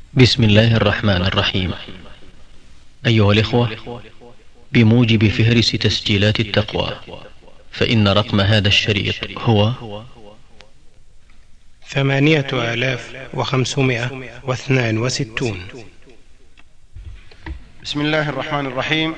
بسم الله الرحمن الرحيم. أيها الإخوة، بموجب فهرس تسجيلات التقوى، فإن رقم هذا الشريط هو 8562. بسم الله الرحمن الرحيم.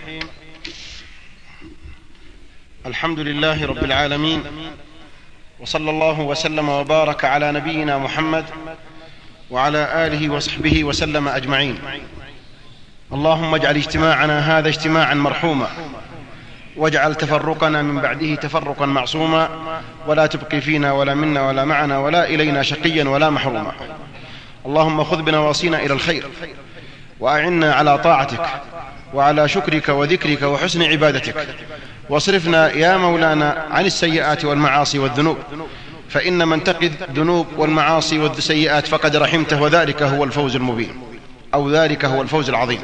الحمد لله رب العالمين، وصلى الله وسلم وبارك على نبينا محمد وعلى آله وصحبه وسلم أجمعين. اللهم اجعل اجتماعنا هذا اجتماعا مرحوما، واجعل تفرقنا من بعده تفرقا معصوما، ولا تبقي فينا ولا منا ولا معنا ولا إلينا شقيا ولا محروما. اللهم خذ بنواصينا إلى الخير، وأعنا على طاعتك وعلى شكرك وذكرك وحسن عبادتك، واصرفنا يا مولانا عن السيئات والمعاصي والذنوب، فإن من تقي الذنوب والمعاصي والسيئات فقد رحمته، وذلك هو الفوز المبين، أو ذلك هو الفوز العظيم.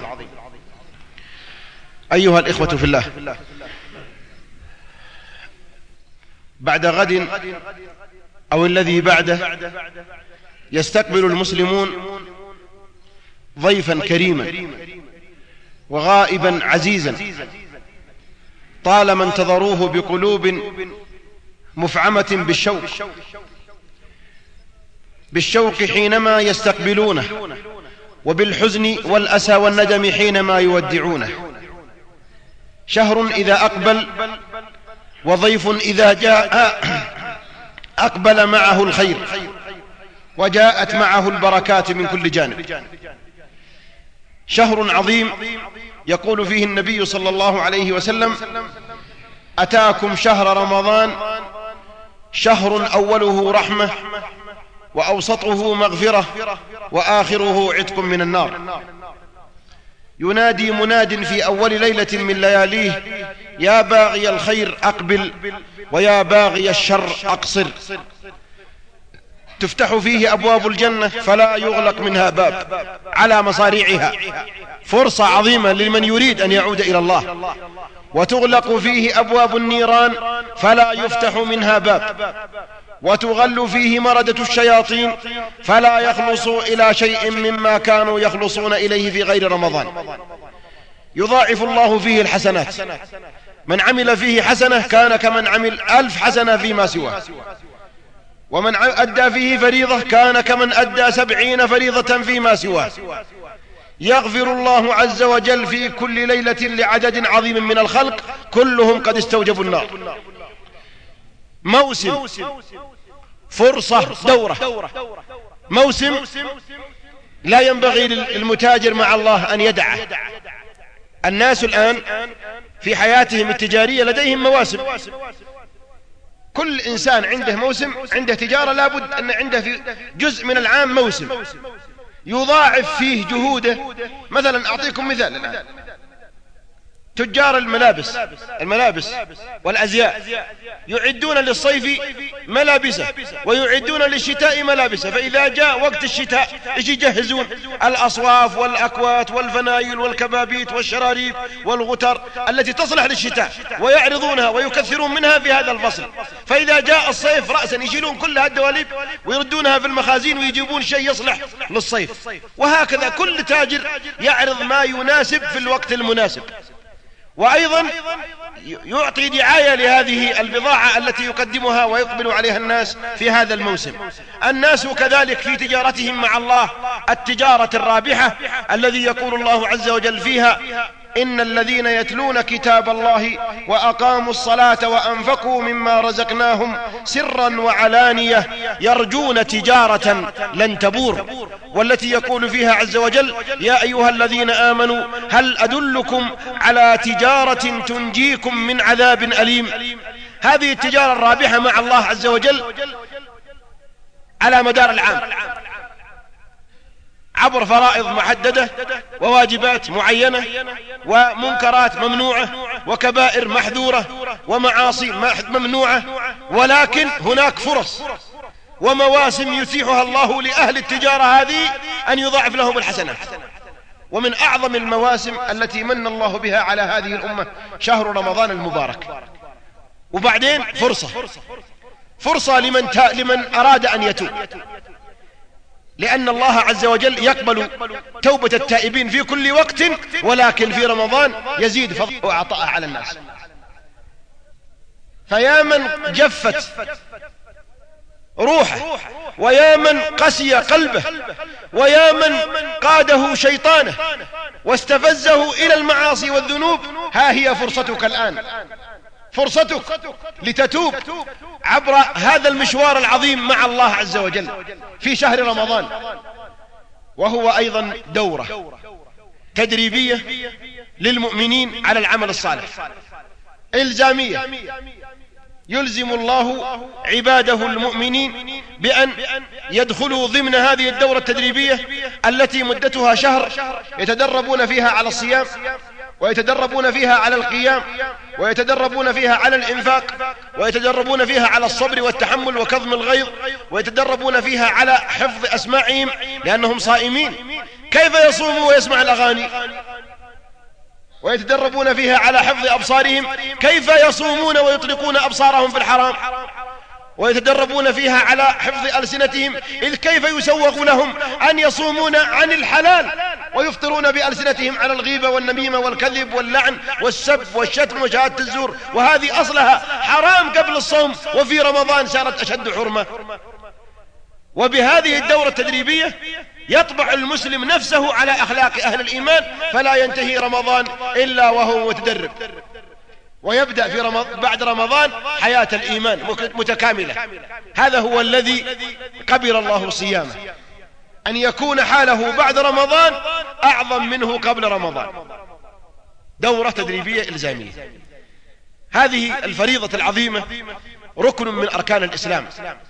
أيها الإخوة في الله، بعد غد أو الذي بعده يستقبل المسلمون ضيفا كريما وغائبا عزيزا طالما انتظروه بقلوب مفعمة بالشوق حينما يستقبلونه، وبالحزن والأسى والندم حينما يودعونه. شهر إذا أقبل وضيف إذا جاء أقبل معه الخير، وجاءت معه البركات من كل جانب. شهر عظيم يقول فيه النبي صلى الله عليه وسلم: أتاكم شهر رمضان شهر أوله رحمة، وأوسطه مغفرة، وآخره عتق من النار. ينادي مناد في أول ليلة من لياليه: يا باغي الخير أقبل، ويا باغي الشر أقصر. تفتح فيه أبواب الجنة فلا يغلق منها باب على مصاريعها، فرصة عظيمة لمن يريد أن يعود إلى الله. وتغلق فيه أبواب النيران فلا يفتح منها باب، وتغل فيه مردة الشياطين فلا يخلصوا إلى شيء مما كانوا يخلصون إليه في غير رمضان. يضاعف الله فيه الحسنات، من عمل فيه حسنة كان كمن عمل 1000 حسنة فيما سواه، ومن أدى فيه فريضة كان كمن أدى 70 فريضة فيما سواه. يغفر الله عز وجل في كل ليلة لعدد عظيم من الخلق، كلهم قد استوجبوا النار. موسم، فرصة، دورة، موسم لا ينبغي للمتاجر مع الله أن يدعه. الناس الآن في حياتهم التجارية لديهم مواسم، كل إنسان عنده موسم، عنده تجارة لابد أن عنده في جزء من العام موسم يضاعف فيه جهوده. مثلا أعطيكم مثال الآن: تجار الملابس والأزياء يعدون للصيف ملابسه، ويعدون للشتاء ملابسه. فإذا جاء وقت الشتاء إيش يجهزون؟ الأصواف والأكوات والفنايل والكبابيت والشراريب والغتر التي تصلح للشتاء، ويعرضونها ويكثرون منها في هذا الفصل. فإذا جاء الصيف رأسا يشيلون كل هالدواليب ويردونها في المخازين ويجيبون شيء يصلح للصيف. وهكذا كل تاجر يعرض ما يناسب في الوقت المناسب، وأيضا يعطي دعاية لهذه البضاعة التي يقدمها ويقبل عليها الناس في هذا الموسم. الناس كذلك في تجارتهم مع الله، التجارة الرابحة الذي يقول الله عز وجل فيها: إن الذين يتلون كتاب الله وأقاموا الصلاة وأنفقوا مما رزقناهم سرا وعلانية يرجون تجارة لن تبور. والتي يقول فيها عز وجل: يا أيها الذين آمنوا هل أدلكم على تجارة تنجيكم من عذاب أليم. هذه التجارة الرابحة مع الله عز وجل على مدار العام، عبر فرائض محددة وواجبات معينة ومنكرات ممنوعة وكبائر محذورة ومعاصي ممنوعة. ولكن هناك فرص ومواسم يتيحها الله لأهل التجارة هذه أن يضاعف لهم الحسنات. ومن أعظم المواسم التي من الله بها على هذه الأمة شهر رمضان المبارك. وبعدين فرصة لمن أراد أن يتوب. لأن الله عز وجل يقبل توبة التائبين في كل وقت، ولكن في رمضان يزيد فضله وعطاءه على الناس. فيا من جفت روحه، ويا من قسي قلبه، ويا من قاده شيطانه واستفزه إلى المعاصي والذنوب، ها هي فرصتك الآن، فرصتك لتتوب عبر هذا المشوار العظيم مع الله عز وجل في شهر رمضان، وهو أيضا دورة تدريبية للمؤمنين على العمل الصالح، إلزامية. يلزم الله عباده المؤمنين بأن يدخلوا ضمن هذه الدورة التدريبية التي مدتها شهر، يتدربون فيها على الصيام، ويتدربون فيها على القيام، ويتدربون فيها على الإنفاق، ويتدربون فيها على الصبر والتحمل وكظم الغيظ، ويتدربون فيها على حفظ أسماعهم لأنهم صائمين. كيف يصوموا ويسمع الأغاني؟ ويتدربون فيها على حفظ أبصارهم، كيف يصومون ويطلقون أبصارهم في الحرام؟ ويتدربون فيها على حفظ ألسنتهم، إذ كيف يسوغ لهم أن يصومون عن الحلال ويفطرون بألسنتهم على الغيبة والنميمة والكذب واللعن والسب والشتم وشهادة الزور، وهذه أصلها حرام قبل الصوم، وفي رمضان صارت أشد حرمة. وبهذه الدورة التدريبية يطبع المسلم نفسه على أخلاق أهل الإيمان، فلا ينتهي رمضان إلا وهو متدرب، ويبدأ في بعد رمضان حياة الإيمان متكاملة. هذا هو الذي قبل الله صيامه، أن يكون حاله بعد رمضان أعظم منه قبل رمضان. دورة تدريبية إلزامية. هذه الفريضة العظيمة ركن من أركان الإسلام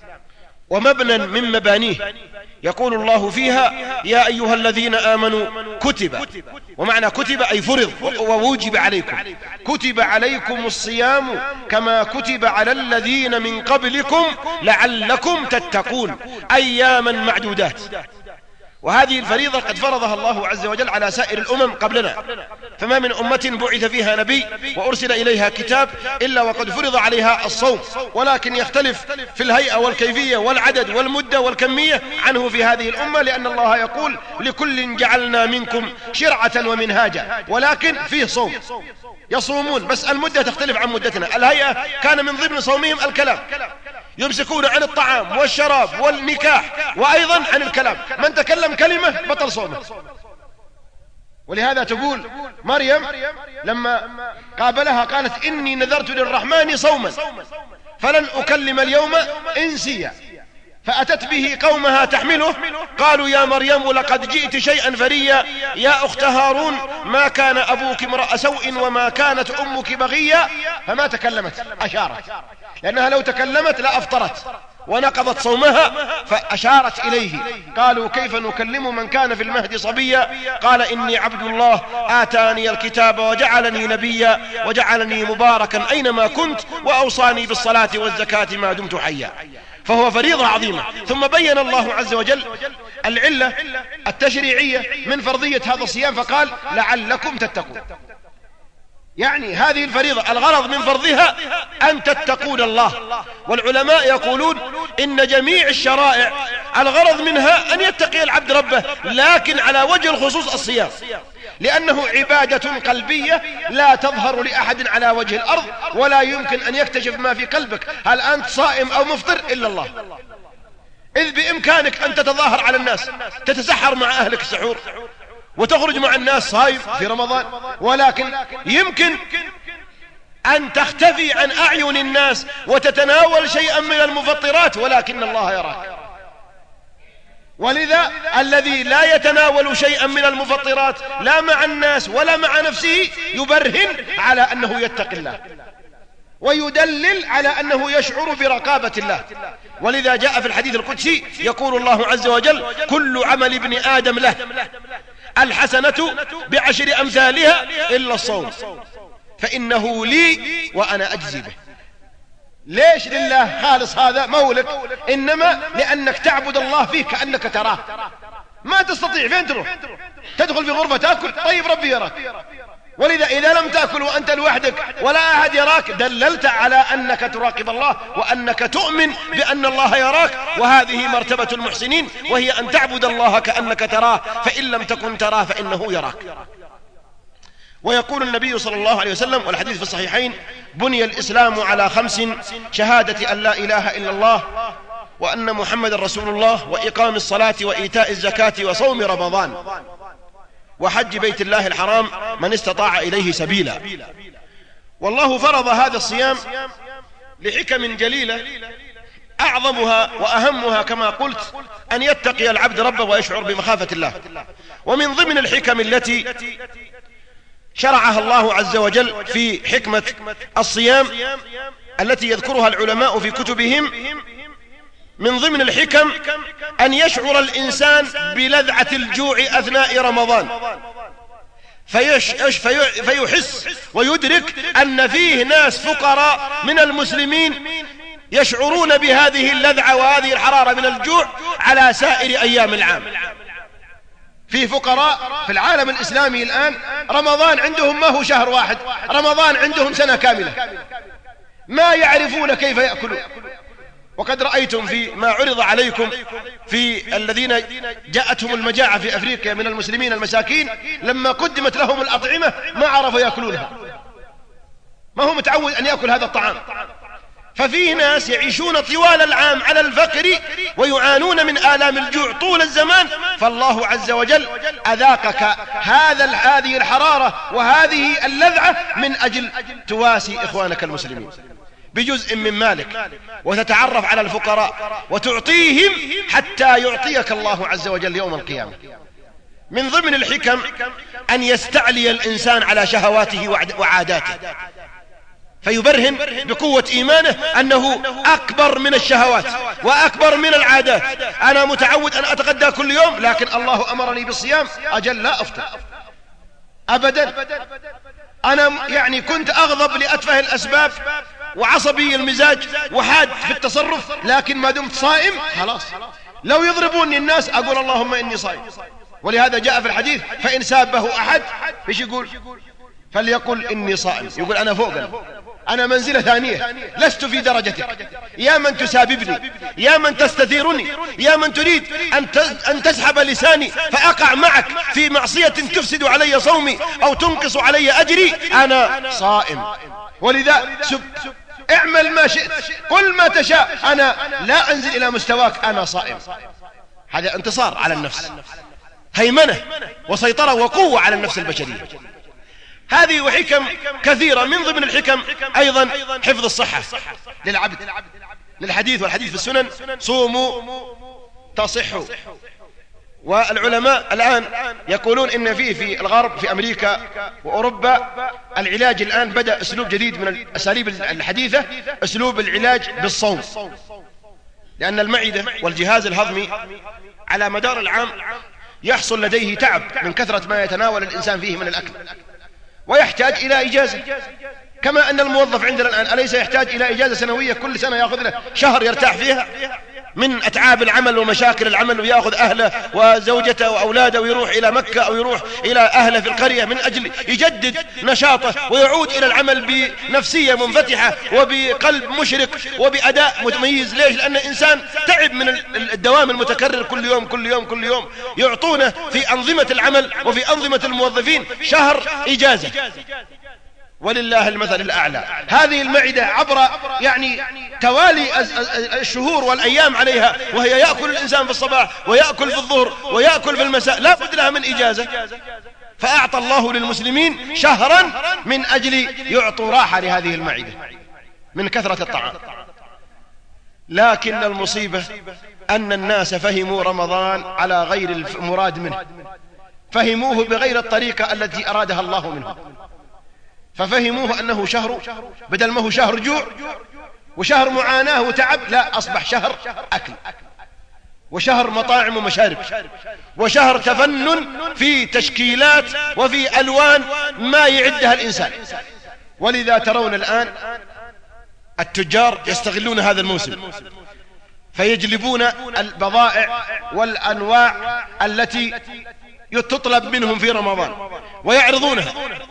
ومبنى من مبانيه. يقول الله فيها: يا أيها الذين آمنوا كتب، ومعنى كتب أي فرض ووجب عليكم، كتب عليكم الصيام كما كتب على الذين من قبلكم لعلكم تتقون، أياما معدودات. وهذه الفريضة قد فرضها الله عز وجل على سائر الأمم قبلنا، فما من أمة بعث فيها نبي وأرسل إليها كتاب إلا وقد فرض عليها الصوم، ولكن يختلف في الهيئة والكيفية والعدد والمدة والكمية عنه في هذه الأمة، لأن الله يقول: لكل جعلنا منكم شرعة ومنهاجا، ولكن فيه صوم يصومون، بس المدة تختلف عن مدتنا. الهيئة كان من ضمن صومهم الكلام، يمسكون عن الطعام والشراب والنكاح وأيضا عن الكلام، من تكلم كلمة بطل صومه. ولهذا تقول مريم لما قابلها قالت: إني نذرت للرحمن صوما فلن أكلم اليوم إنسيا، فأتت به قومها تحمله، قالوا: يا مريم لقد جئت شيئا فريا، يا أخت هارون ما كان أبوك امرأ سوء وما كانت أمك بغيا. فما تكلمت، أشارت، لأنها لو تكلمت لأفطرت ونقضت صومها، فأشارت إليه. قالوا: كيف نكلم من كان في المهد صبيا؟ قال: إني عبد الله آتاني الكتاب وجعلني نبيا وجعلني مباركا أينما كنت وأوصاني بالصلاة والزكاة ما دمت حيا. فهو فريضة عظيمة. ثم بين الله عز وجل العلة التشريعية من فرضية هذا الصيام، فقال: لعلكم تتقون. يعني هذه الفريضة الغرض من فرضها أن تتقون الله. والعلماء يقولون إن جميع الشرائع الغرض منها أن يتقي العبد ربه، لكن على وجه الخصوص الصيام، لأنه عبادة قلبية لا تظهر لأحد على وجه الأرض، ولا يمكن أن يكتشف ما في قلبك هل أنت صائم أو مفطر إلا الله. إذ بإمكانك أن تتظاهر على الناس، تتسحر مع أهلك السحور وتخرج مع الناس صائم في رمضان، ولكن يمكن أن تختفي عن أعين الناس وتتناول شيئا من المفطرات، ولكن الله يراك. ولذا الذي لا يتناول شيئا من المفطرات لا مع الناس ولا مع نفسه يبرهن على أنه يتقي الله ويدلل على أنه يشعر برقابة الله. ولذا جاء في الحديث القدسي يقول الله عز وجل: كل عمل ابن آدم له، الحسنة بعشر أمثالها إلا الصوم فإنه لي وأنا أجزي به. ليش لله خالص؟ هذا مولك، إنما لأنك تعبد الله فيه كأنك تراه. ما تستطيع، فين تروح؟ تدخل في غرفة تأكل، طيب ربي يراك. ولذا إذا لم تأكل وأنت لوحدك ولا أحد يراك دللت على أنك تراقب الله وأنك تؤمن بأن الله يراك، وهذه مرتبة المحسنين، وهي أن تعبد الله كأنك تراه، فإن لم تكن تراه فإنه يراك. ويقول النبي صلى الله عليه وسلم والحديث في الصحيحين: بني الإسلام على 5: شهادة أن لا إله إلا الله وأن محمد رسول الله، وإقام الصلاة، وإيتاء الزكاة، وصوم رمضان، وحج بيت الله الحرام من استطاع إليه سبيلا. والله فرض هذا الصيام لحكم جليلة، أعظمها وأهمها كما قلت أن يتقي العبد ربه ويشعر بمخافة الله. ومن ضمن الحكم التي شرعها الله عز وجل في حكمة الصيام التي يذكرها العلماء في كتبهم، من ضمن الحكم أن يشعر الإنسان بلذعة الجوع أثناء رمضان، فيحس ويدرك أن فيه ناس فقراء من المسلمين يشعرون بهذه اللذعة وهذه الحرارة من الجوع على سائر أيام العام. في فقراء في العالم الإسلامي الآن رمضان عندهم ما هو شهر واحد، رمضان عندهم سنة كاملة، ما يعرفون كيف يأكلون. وقد رأيتم في ما عرض عليكم في الذين جاءتهم المجاعة في أفريقيا من المسلمين المساكين، لما قدمت لهم الأطعمة ما عرفوا يأكلونها، ما هو متعود أن يأكل هذا الطعام. ففيه ناس يعيشون طوال العام على الفقر ويعانون من آلام الجوع طول الزمان، فالله عز وجل أذاقك هذه الحرارة وهذه اللذعة من أجل تواسي إخوانك المسلمين بجزء من مالك، وتتعرف على الفقراء وتعطيهم حتى يعطيك الله عز وجل يوم القيامة. من ضمن الحكم أن يستعلي الإنسان على شهواته وعاداته، فيبرهن بقوة إيمانه أنه أكبر من الشهوات وأكبر من العادات. أنا متعود أن أتغدى كل يوم، لكن الله أمرني بالصيام، أجل لا أفطر أبدا. أنا كنت أغضب لأتفه الأسباب وعصبي المزاج وحاد في التصرف، لكن ما دمت صائم خلاص، لو يضربوني الناس أقول اللهم إني صائم. ولهذا جاء في الحديث: فإن سابه أحد إيش يقول؟ فليقل إني صائم، يقول أنا فوقنا، أنا منزلة ثانية، لست في درجتك. يا من تساببني، يا من تستثيرني، يا من تريد أن تسحب لساني فأقع معك في معصية تفسد علي صومي أو تنقص علي أجري، أنا صائم. ولذا اعمل ما شئت، قل ما تشاء، أنا لا أنزل إلى مستواك، أنا صائم. هذا انتصار على النفس، هيمنة وسيطرة وقوة على النفس البشرية. هذه وحكم كثيرة. من ضمن الحكم أيضا حفظ الصحة للعبد، للحديث، والحديث في السنن: صوموا تصحوا. والعلماء الآن يقولون إن في الغرب، في أمريكا وأوروبا، العلاج الآن بدأ أسلوب جديد من الأساليب الحديثة، أسلوب العلاج بالصوم، لأن المعدة والجهاز الهضمي على مدار العام يحصل لديه تعب من كثرة ما يتناول الإنسان فيه من الأكل، ويحتاج إلى إجازة، كما أن الموظف عندنا الآن أليس يحتاج إلى إجازة سنوية كل سنة يأخذ له شهر يرتاح فيها من أتعاب العمل ومشاكل العمل، ويأخذ أهله وزوجته وأولاده ويروح إلى مكة أو يروح إلى أهله في القرية من أجل يجدد نشاطه ويعود إلى العمل بنفسية منفتحة وبقلب مشرق وبأداء متميز. ليش؟ لأن الإنسان تعب من الدوام المتكرر كل يوم كل يوم كل يوم. يعطونه في أنظمة العمل وفي أنظمة الموظفين شهر إجازة، ولله المثل الأعلى. هذه المعدة عبر توالي الشهور والأيام عليها، وهي يأكل الإنسان في الصباح ويأكل في الظهر ويأكل في المساء، لا بد لها من إجازة. فأعطى الله للمسلمين شهرا من أجل يعطوا راحة لهذه المعدة من كثرة الطعام. لكن المصيبة أن الناس فهموا رمضان على غير المراد منه، فهموه بغير الطريقة التي أرادها الله منه، ففهموه أنه شهر، بدل ما هو شهر جوع وشهر معاناة وتعب، لا، أصبح شهر أكل وشهر مطاعم ومشارب وشهر تفنن في تشكيلات وفي ألوان ما يعدها الإنسان. ولذا ترون الآن التجار يستغلون هذا الموسم، فيجلبون البضائع والأنواع التي تطلب منهم في رمضان ويعرضونها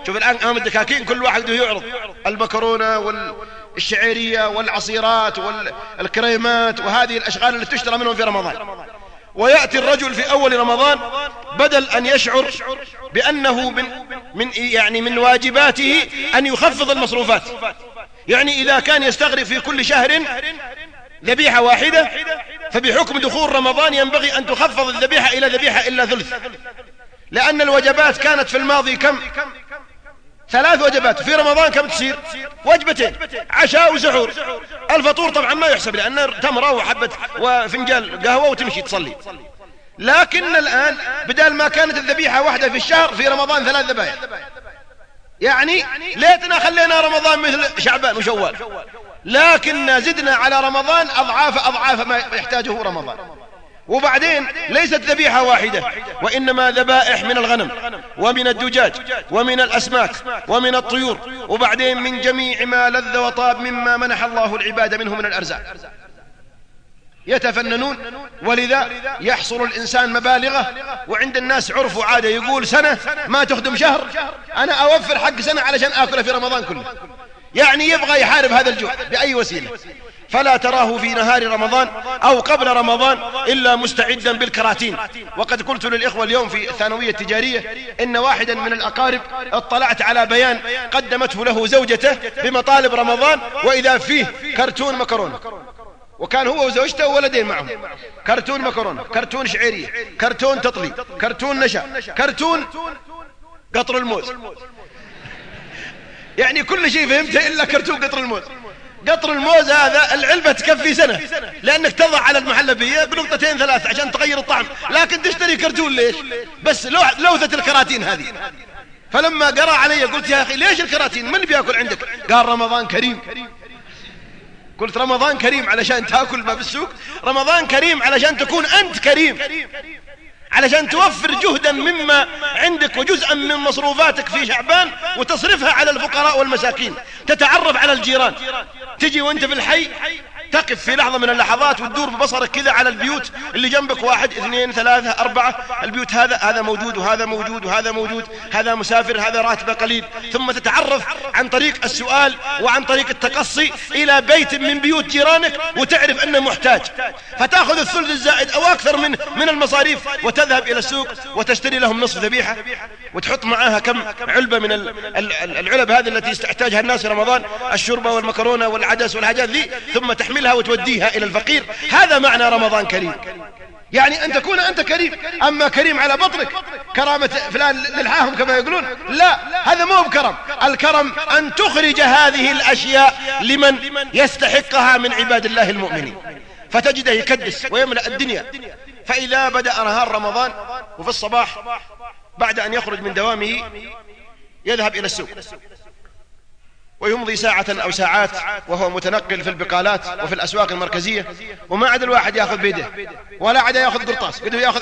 شوف الآن أمام الدكاكين كل واحد يعرض المكرونة والشعيرية والعصيرات والكريمات وهذه الأشغال التي تشترى منهم في رمضان. ويأتي الرجل في أول رمضان بدل أن يشعر بأنه من واجباته أن يخفض المصروفات. يعني إذا كان يستغرق في كل شهر ذبيحة واحدة، فبحكم دخول رمضان ينبغي أن تخفض الذبيحة إلى ذبيحة إلا ثلث، لأن الوجبات كانت في الماضي كم؟ 3 وجبات. في رمضان كم تصير؟ وجبتين، عشاء وسحور. الفطور طبعا ما يحسب لأنه تمرة وحبة وفنجان قهوة وتمشي تصلي. لكن الآن بدل ما كانت الذبيحة واحدة في الشهر، في رمضان 3 ذبائح. يعني ليتنا خلينا رمضان مثل شعبان وشوال، لكن زدنا على رمضان أضعاف ما يحتاجه رمضان. وبعدين ليست ذبيحة واحدة، وإنما ذبائح من الغنم ومن الدجاج ومن الأسماك ومن الطيور، وبعدين من جميع ما لذ وطاب مما منح الله العباد منه من الأرزاق. يتفننون، ولذا يحصل الإنسان مبالغه. وعند الناس عرف وعادة، يقول سنة ما تخدم شهر، أنا أوفر حق سنة علشان آكله في رمضان كله. يعني يبغى يحارب هذا الجوع بأي وسيلة. فلا تراه في نهار رمضان أو قبل رمضان إلا مستعدا بالكراتين. وقد قلت للإخوة اليوم في الثانوية التجارية إن واحدا من الأقارب اطلعت على بيان قدمته له زوجته بمطالب رمضان، وإذا فيه كرتون مكرونة، وكان هو وزوجته وولدين معهم، كرتون مكرونة، كرتون شعيرية، كرتون تطلي، كرتون نشا، كرتون قطر الموز. يعني كل شيء فهمته إلا كرتون قطر الموز. قطر الموز هذا العلبة تكفي سنة، لأنك تضع على المحلبية بنقطتين 3 عشان تغير الطعم، لكن تشتري كرتون ليش؟ بس لوثة الكراتين هذه. فلما قرأ علي قلت يا أخي ليش الكراتين؟ من بيأكل عندك؟ قال رمضان كريم. قلت رمضان كريم علشان تأكل ما بالسوق؟ رمضان كريم علشان تكون أنت كريم، علشان توفر جهدا مما عندك وجزءا من مصروفاتك في شعبان وتصرفها على الفقراء والمساكين. تتعرف على الجيران، تجي وانت في الحي تقف في لحظة من اللحظات وتدور ببصرك كذا على البيوت اللي جنبك، 1 2 3 4 البيوت، هذا موجود وهذا موجود وهذا موجود، هذا مسافر هذا راتبه قليل. ثم تتعرف عن طريق السؤال وعن طريق التقصي إلى بيت من بيوت جيرانك وتعرف أنه محتاج، فتأخذ الثلث الزائد أو أكثر من المصاريف وتذهب إلى السوق وتشتري لهم نصف ذبيحة وتحط معها كم علبة من العلب هذه التي يحتاجها الناس في رمضان، الشوربة والمكرونة والعدس والحاجات ذي، ثم تحملها وتوديها إلى الفقير. هذا معنى رمضان كريم، يعني أن تكون أنت كريم. أما كريم على بطنك، كرامة فلان للحاهم كما يقولون، لا، هذا مو بكرم. الكرم أن تخرج هذه الأشياء لمن يستحقها من عباد الله المؤمنين، فتجده يكدس ويملأ الدنيا. فإذا بدأ نهار رمضان وفي الصباح بعد أن يخرج من دوامه يذهب إلى السوق ويمضي ساعة أو ساعات وهو متنقل في البقالات وفي الأسواق المركزية، وما عاد الواحد يأخذ بيده ولا عاد يأخذ قرطاس، بده يأخذ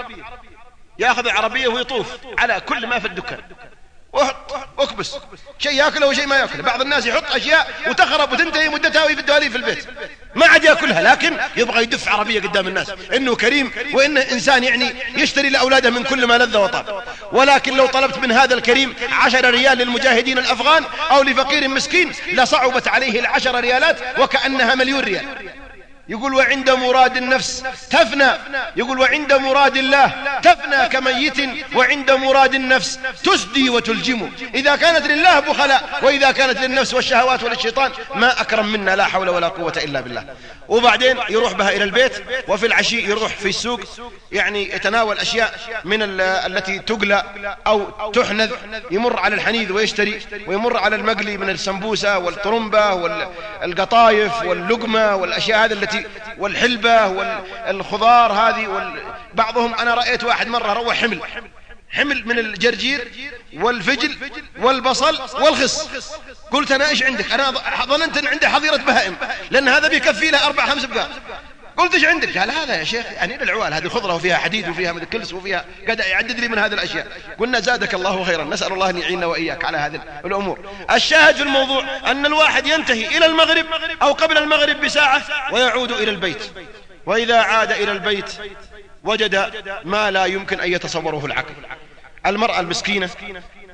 عربية ويطوف على كل ما في الدكان واكبس شيء يأكله وشيء ما يأكله. بعض الناس يحط أشياء وتخرب وتنتهي مدتها وهي في الدواليب في البيت، ما عاد يأكلها، لكن يبغى يدف عربية قدام الناس إنه كريم وإنه إنسان يعني يشتري لأولاده من كل ما لذ وطاب. ولكن لو طلبت من هذا الكريم 10 ريال للمجاهدين الأفغان أو لفقير مسكين لصعبت عليه 10 ريالات وكأنها 1,000,000 ريال. يقول وعند مراد النفس تفنى، يقول وعند مراد الله تفنى كميت، وعند مراد النفس تسدي وتلجم. إذا كانت لله بخلاء، وإذا كانت للنفس والشهوات وللشيطان ما أكرم منا، لا حول ولا قوة إلا بالله. وبعدين يروح بها إلى البيت، وفي العشي يروح في السوق يعني يتناول أشياء من التي تقلى أو تحنذ، يمر على الحنيذ ويشتري، ويمر على المقلي من السمبوسة والطرمبة والقطايف واللقمة والأشياء هذه التي والحلبة والخضار هذه. بعضهم أنا رأيت واحد مرة روح حمل من الجرجير والفجل والبصل والخس. قلت أنا إيش عندك؟ أنا ظننت أن عنده حظيرة بهائم، لأن هذا بيكفي له 4-5 بقال. قلت إيش عندك؟ قال هذا يا شيخ يعني للعوال، هذه خضرة وفيها حديد وفيها كلس وفيها، قد يعدد لي من هذه الأشياء. قلنا زادك الله خيرا، نسأل الله أن يعيننا وإياك على هذه الأمور. الشاهد في الموضوع أن الواحد ينتهي إلى المغرب أو قبل المغرب بساعة ويعود إلى البيت، وإذا عاد إلى البيت وجد ما لا يمكن أن يتصوره العقل. المرأة المسكينة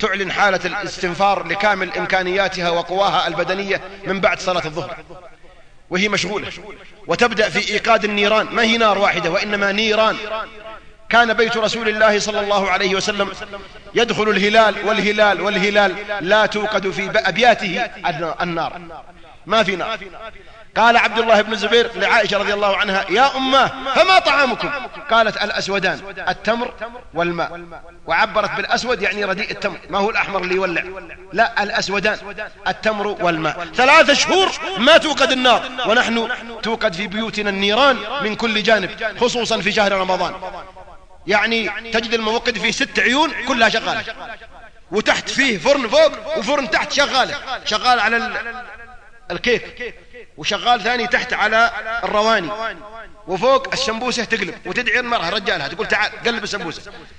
تعلن حالة الاستنفار لكامل إمكانياتها وقواها البدنية من بعد صلاة الظهر، وهي مشغولة، وتبدأ في إيقاد النيران، ما هي نار واحدة وإنما نيران. كان بيت رسول الله صلى الله عليه وسلم يدخل الهلال والهلال والهلال لا توقد في أبياته النار، ما في نار. قال عبد الله بن الزبير لعائشة رضي الله عنها: يا أماه فما طعامكم؟ قالت: الأسودان، التمر والماء. وعبرت بالأسود يعني رديء التمر، ما هو الأحمر اللي يولع، لا، الأسودان التمر والماء. 3 شهور ما توقد النار، ونحن توقد في بيوتنا النيران من كل جانب، خصوصا في شهر رمضان. يعني تجد الموقد فيه 6 عيون كلها شغالة، وتحت فيه فرن فوق وفرن تحت شغال على الكيك، وشغال ثاني تحت على الرواني، وفوق السمبوسة تقلب، وتدعي المرأة رجالها تقول: تعال قلب السمبوسة،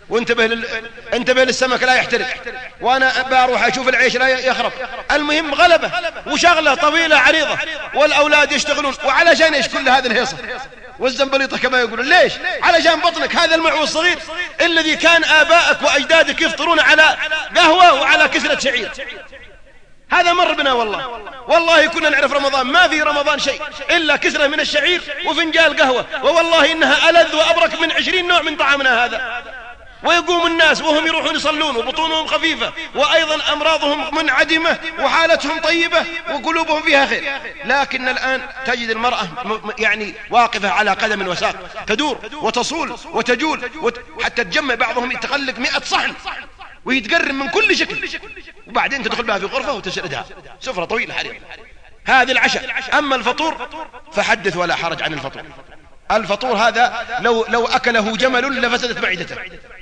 وانتبه للسمك لا يحترق، وانا بروح اشوف العيش لا يخرب. المهم غلبة وشغلة طويلة عريضة، والاولاد يشتغلون. وعلشان ايش كل هذه الهيصة والزنبليطة كما يقولون؟ ليش؟ علشان بطنك هذا المعوى الصغير الذي كان آبائك وأجدادك يفطرون على قهوة وعلى كسرة شعير. هذا مر بنا والله كنا نعرف رمضان، ما في رمضان شيء إلا كسرة من الشعير وفنجال قهوة، ووالله إنها ألذ وأبرك من 20 نوع من طعامنا هذا. ويقوم الناس وهم يروحون يصلون وبطونهم خفيفة، وأيضا أمراضهم منعدمة وحالتهم طيبة وقلوبهم فيها خير. لكن الآن تجد المرأة يعني واقفة على قدم وساق، تدور وتصول وتجول حتى تجمع، بعضهم يتخلق 100 صحن ويتقرم من كل شكل، وبعدين تدخل بها في غرفة وتسردها سفرة طويلة حريم. هذه العشاء. أما الفطور فحدث ولا حرج عن الفطور. الفطور هذا لو أكله جمل لفسدت معدته.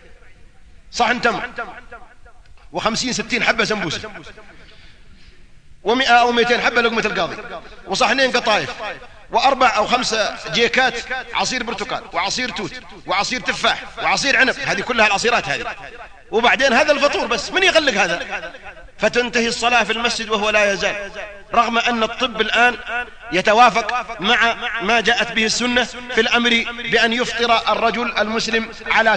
صحن تمر و50-60 حبة سمبوسة، و100 أو 200 حبة لقمة القاضي، وصحنين قطايف، و4 أو 5 جيكات عصير برتقال، وعصير توت، وعصير تفاح، وعصير عنب. هذه كلها العصيرات هذه. وبعدين هذا الفطور بس، من يغلق هذا؟ فتنتهي الصلاة في المسجد وهو لا يزال، رغم أن الطب الآن يتوافق مع ما جاءت به السنة في الأمر بأن يفطر الرجل المسلم على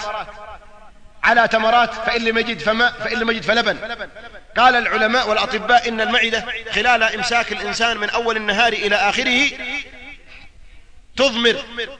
تمرات، فإن لم يجد فماء، فإن لم يجد فلبن. قال العلماء والأطباء إن المعدة خلال إمساك الإنسان من أول النهار إلى آخره تضمر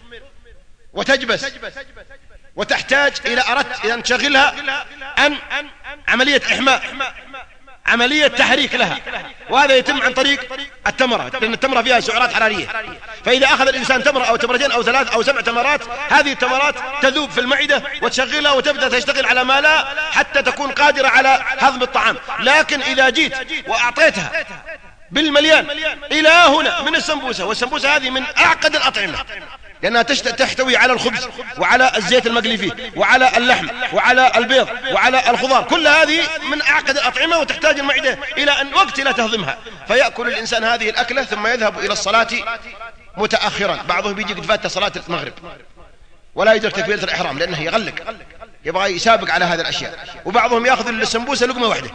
وتجبس، وتحتاج إلى أردت إذا تشغلها أن عملية إحماء، عملية تحريك لها، وهذا يتم عن طريق التمرة، لأن التمرة فيها سعرات حرارية. فإذا أخذ الإنسان تمرة أو تمرتين أو 3 أو 7 تمرات، هذه التمرات تذوب في المعدة وتشغلها وتبدأ تشتغل على ما لا حتى تكون قادرة على هضم الطعام. لكن إذا جيت وأعطيتها بالمليان إلى هنا من السمبوسة، والسمبوسة هذه من أعقد الأطعمة، لأنها تحتوي على الخبز وعلى الزيت المقلي فيه وعلى اللحم وعلى البيض وعلى الخضار، كل هذه من أعقد الأطعمة، وتحتاج المعدة إلى أن وقت لا تهضمها. فيأكل الإنسان هذه الأكلة ثم يذهب إلى الصلاة متأخرا. بعضهم بيجي قد فات صلاة المغرب ولا يدرك تكبيرة الإحرام لأنه يغلق، يبغى يسابق على هذه الأشياء. وبعضهم يأخذ السمبوسة لقمة واحدة،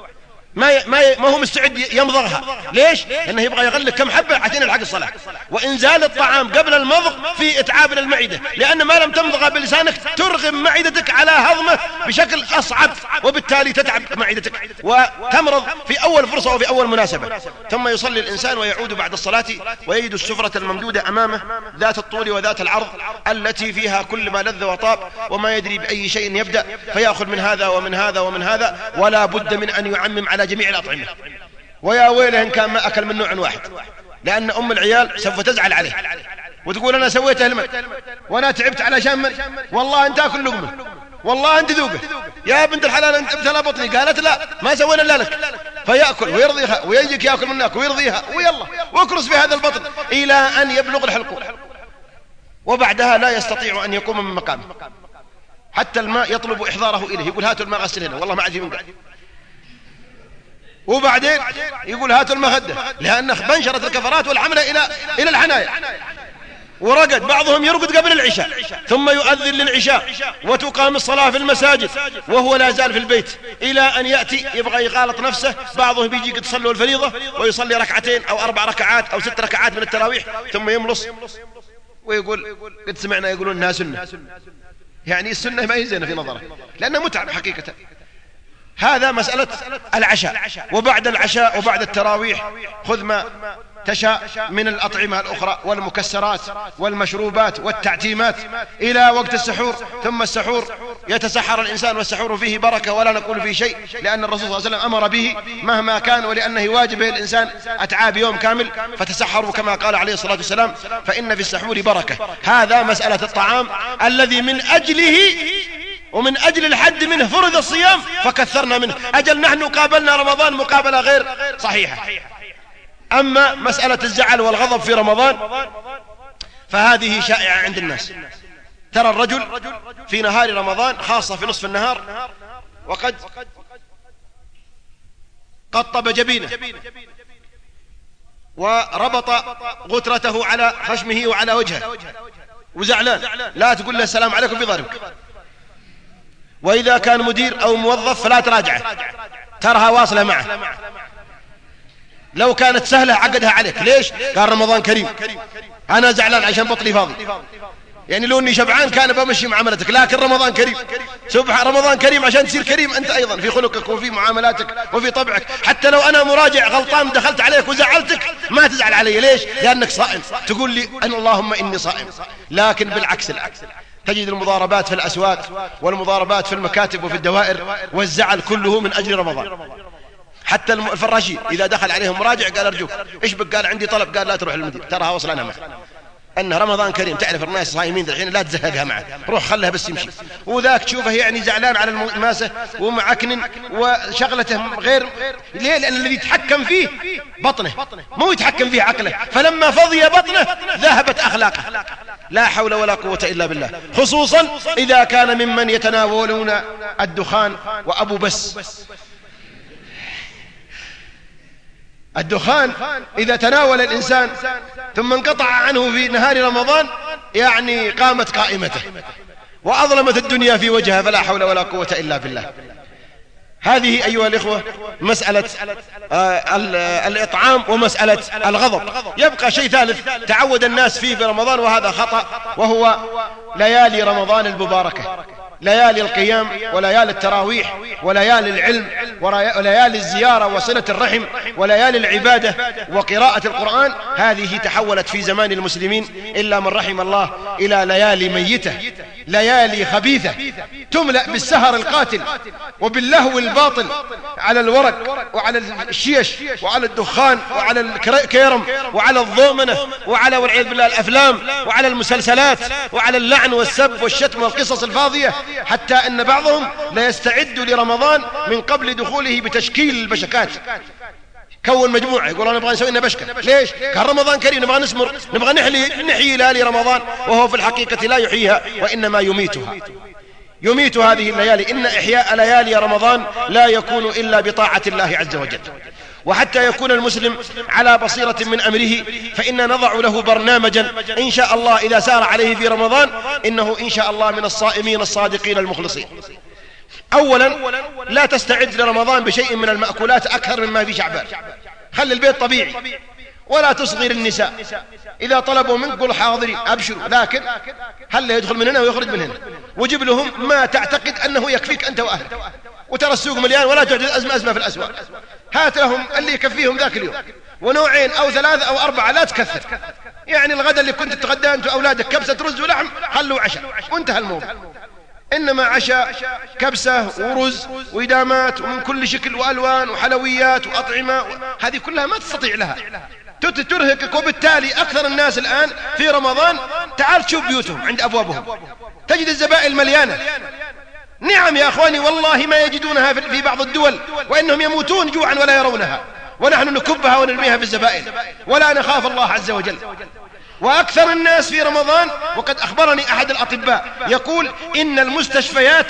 ما هو مستعد يمضغها. ليش؟ لأنه يبغى يغلق كم حبة عشان يلحق الصلاة. وإنزال الطعام قبل المضغ في إتعاب للمعدة، لأن ما لم تمضغها بلسانك ترغم معدتك على هضمه بشكل أصعب، وبالتالي تتعب معدتك وتمرض في أول فرصة وفي أول مناسبة. ثم يصلي الإنسان ويعود بعد الصلاة ويجد السفرة الممدودة أمامه ذات الطول وذات العرض التي فيها كل ما لذ وطاب، وما يدري بأي شيء يبدأ، فيأخذ من هذا ومن هذا ومن هذا، ولا بد من أن يعمم على جميع الأطعمة. ويا ويله إن كان ما أكل من نوع واحد، لأن أم العيال سوف تزعل عليه وتقول أنا سويته لمن، وأنا تعبت علشان من، والله أنت أكل لقمة، والله أنت ذوقه، يا بنت الحلال أنت ابتلى بطني. قالت لا ما سوينا إلا لك. فيأكل ويرضيها ويجيك يأكل منك ويرضيها، ويلا واكرس في هذا البطن إلى أن يبلغ الحلقوم، وبعدها لا يستطيع أن يقوم من مقامه. حتى الماء يطلب إحضاره إليه، يقول هاتوا الماء غسل هنا، والله ما عاد من قاعد. وبعدين يقول هاتوا المخدة، لأن بنشرت الكفرات والحملة إلى الحنايا. ورقد بعضهم يرقد قبل العشاء ثم يؤذن للعشاء وتقام الصلاة في المساجد وهو لا زال في البيت إلى أن يأتي يبغى يغالط نفسه. بعضهم بيجي قد صلوا الفريضة ويصلي 2 أو 4 ركعات أو 6 ركعات من التراويح ثم يملص ويقول قد سمعنا يقولون انها سنة. يعني السنة ما هي زينة في نظره لأنه متعب حقيقة. هذا مسألة العشاء. وبعد العشاء وبعد التراويح خذ ما تشاء من الأطعمة الأخرى والمكسرات والمشروبات والتعتيمات إلى وقت السحور. ثم السحور يتسحر الإنسان والسحور فيه بركة ولا نقول فيه شيء، لأن الرسول صلى الله عليه وسلم أمر به مهما كان، ولأنه واجب الإنسان أتعاب يوم كامل، فتسحروا كما قال عليه الصلاة والسلام فإن في السحور بركة. هذا مسألة الطعام الذي من أجله ومن أجل الحد منه فرض الصيام فكثرنا منه. أجل نحن قابلنا رمضان مقابلة غير صحيحة. أما مسألة الزعل والغضب في رمضان فهذه شائعة عند الناس. ترى الرجل في نهار رمضان خاصة في نصف النهار وقد قطب جبينه وربط غترته على خشمه وعلى وجهه وزعلان، لا تقول له السلام عليكم بضربك. وإذا كان مدير أو موظف فلا تراجعه، ترها واصلة معه. لو كانت سهلة عقدها عليك. ليش؟ قال رمضان كريم، أنا زعلان عشان بطلي فاضي، يعني لو اني شبعان كان بمشي معاملتك، لكن رمضان كريم. سبحان رمضان كريم عشان تصير كريم أنت أيضا في خلقك وفي معاملاتك وفي طبعك. حتى لو أنا مراجع غلطان دخلت عليك وزعلتك ما تزعل علي. ليش؟ لأنك صائم، تقول لي أن اللهم إني صائم. لكن بالعكس تجد المضاربات في الأسواق والمضاربات في المكاتب وفي الدوائر والزعل كله من أجل رمضان. حتى الفراشين إذا دخل عليهم مراجع قال أرجوك إيش بك؟ قال عندي طلب. قال لا تروح للمدير، تراها وصل أنا معه. أن رمضان كريم، تعرف الناس صايمين الحين لا تزهقها معه، روح خلها بس يمشي. وذاك تشوفه يعني زعلان على الماسة ومعكن وشغلته غير. ليه؟ لأن الذي يتحكم فيه بطنه، مو يتحكم فيه عقله. فلما فضي بطنه ذهبت أخلاقه. لا حول ولا قوة إلا بالله. خصوصا إذا كان ممن يتناولون الدخان وأبو بس. الدخان إذا تناول الإنسان ثم انقطع عنه في نهار رمضان يعني قامت قائمته وأظلمت الدنيا في وجهها، فلا حول ولا قوة إلا بالله. هذه أيها الإخوة مسألة الإطعام ومسألة الغضب. يبقى شيء ثالث تعود الناس فيه في رمضان وهذا خطأ، وهو ليالي رمضان المباركة، ليالي القيام وليالي التراويح وليالي العلم وليالي الزيارة وصلة الرحم وليالي العبادة وقراءة القرآن. هذه تحولت في زمان المسلمين إلا من رحم الله إلى ليالي ميتة، ليالي خبيثة تملأ بالسهر القاتل وباللهو الباطل على الورق وعلى الشيش وعلى الدخان وعلى الكيرم وعلى الضومنة وعلى والعياذ بالله الأفلام وعلى المسلسلات وعلى اللعن والسب والشتم والقصص الفاضية. حتى أن بعضهم لا يستعد لرمضان من قبل دخوله بتشكيل البشكات. كون مجموعة يقول أنا نبغى نسوي لنا بشكة. ليش؟ كان رمضان كريم نبغى نسمر، نبغى نحيي ليالي رمضان، وهو في الحقيقة لا يحييها وإنما يميتها. يميت هذه الليالي. إن إحياء ليالي رمضان لا يكون إلا بطاعة الله عز وجل. وحتى يكون المسلم على بصيرة من أمره فإن نضع له برنامجا إن شاء الله إذا سار عليه في رمضان إنه إن شاء الله من الصائمين الصادقين المخلصين. أولا لا تستعد لرمضان بشيء من المأكولات أكثر مما في شعبان. خلي البيت طبيعي ولا تصغر النساء. إذا طلبوا منك قل حاضرين أبشروا، لكن هل يدخل من هنا ويخرج من هنا، وجب لهم ما تعتقد أنه يكفيك أنت وأهلك. وترى السوق مليان ولا تعجز أزمة في الأسواق. هات لهم اللي يكفيهم ذاك اليوم، ونوعين أو ثلاثة أو أربعة، لا تكثر. يعني الغداء اللي كنت تتغدى أنت وأولادك كبسة رز ولحم خلوا عشاء وانتهى الموضوع. إنما عشاء كبسة ورز وإدامات ومن كل شكل وألوان وحلويات وأطعمة، هذه كلها ما تستطيع لها، ترهقك. وبالتالي أكثر الناس الآن في رمضان تعال تشوف بيوتهم عند أبوابهم تجد الزبائن مليانة. نعم يا أخواني والله ما يجدونها في بعض الدول، وإنهم يموتون جوعا ولا يرونها، ونحن نكبها ونرميها في الزبائن ولا نخاف الله عز وجل. وأكثر الناس في رمضان، وقد أخبرني أحد الأطباء يقول إن المستشفيات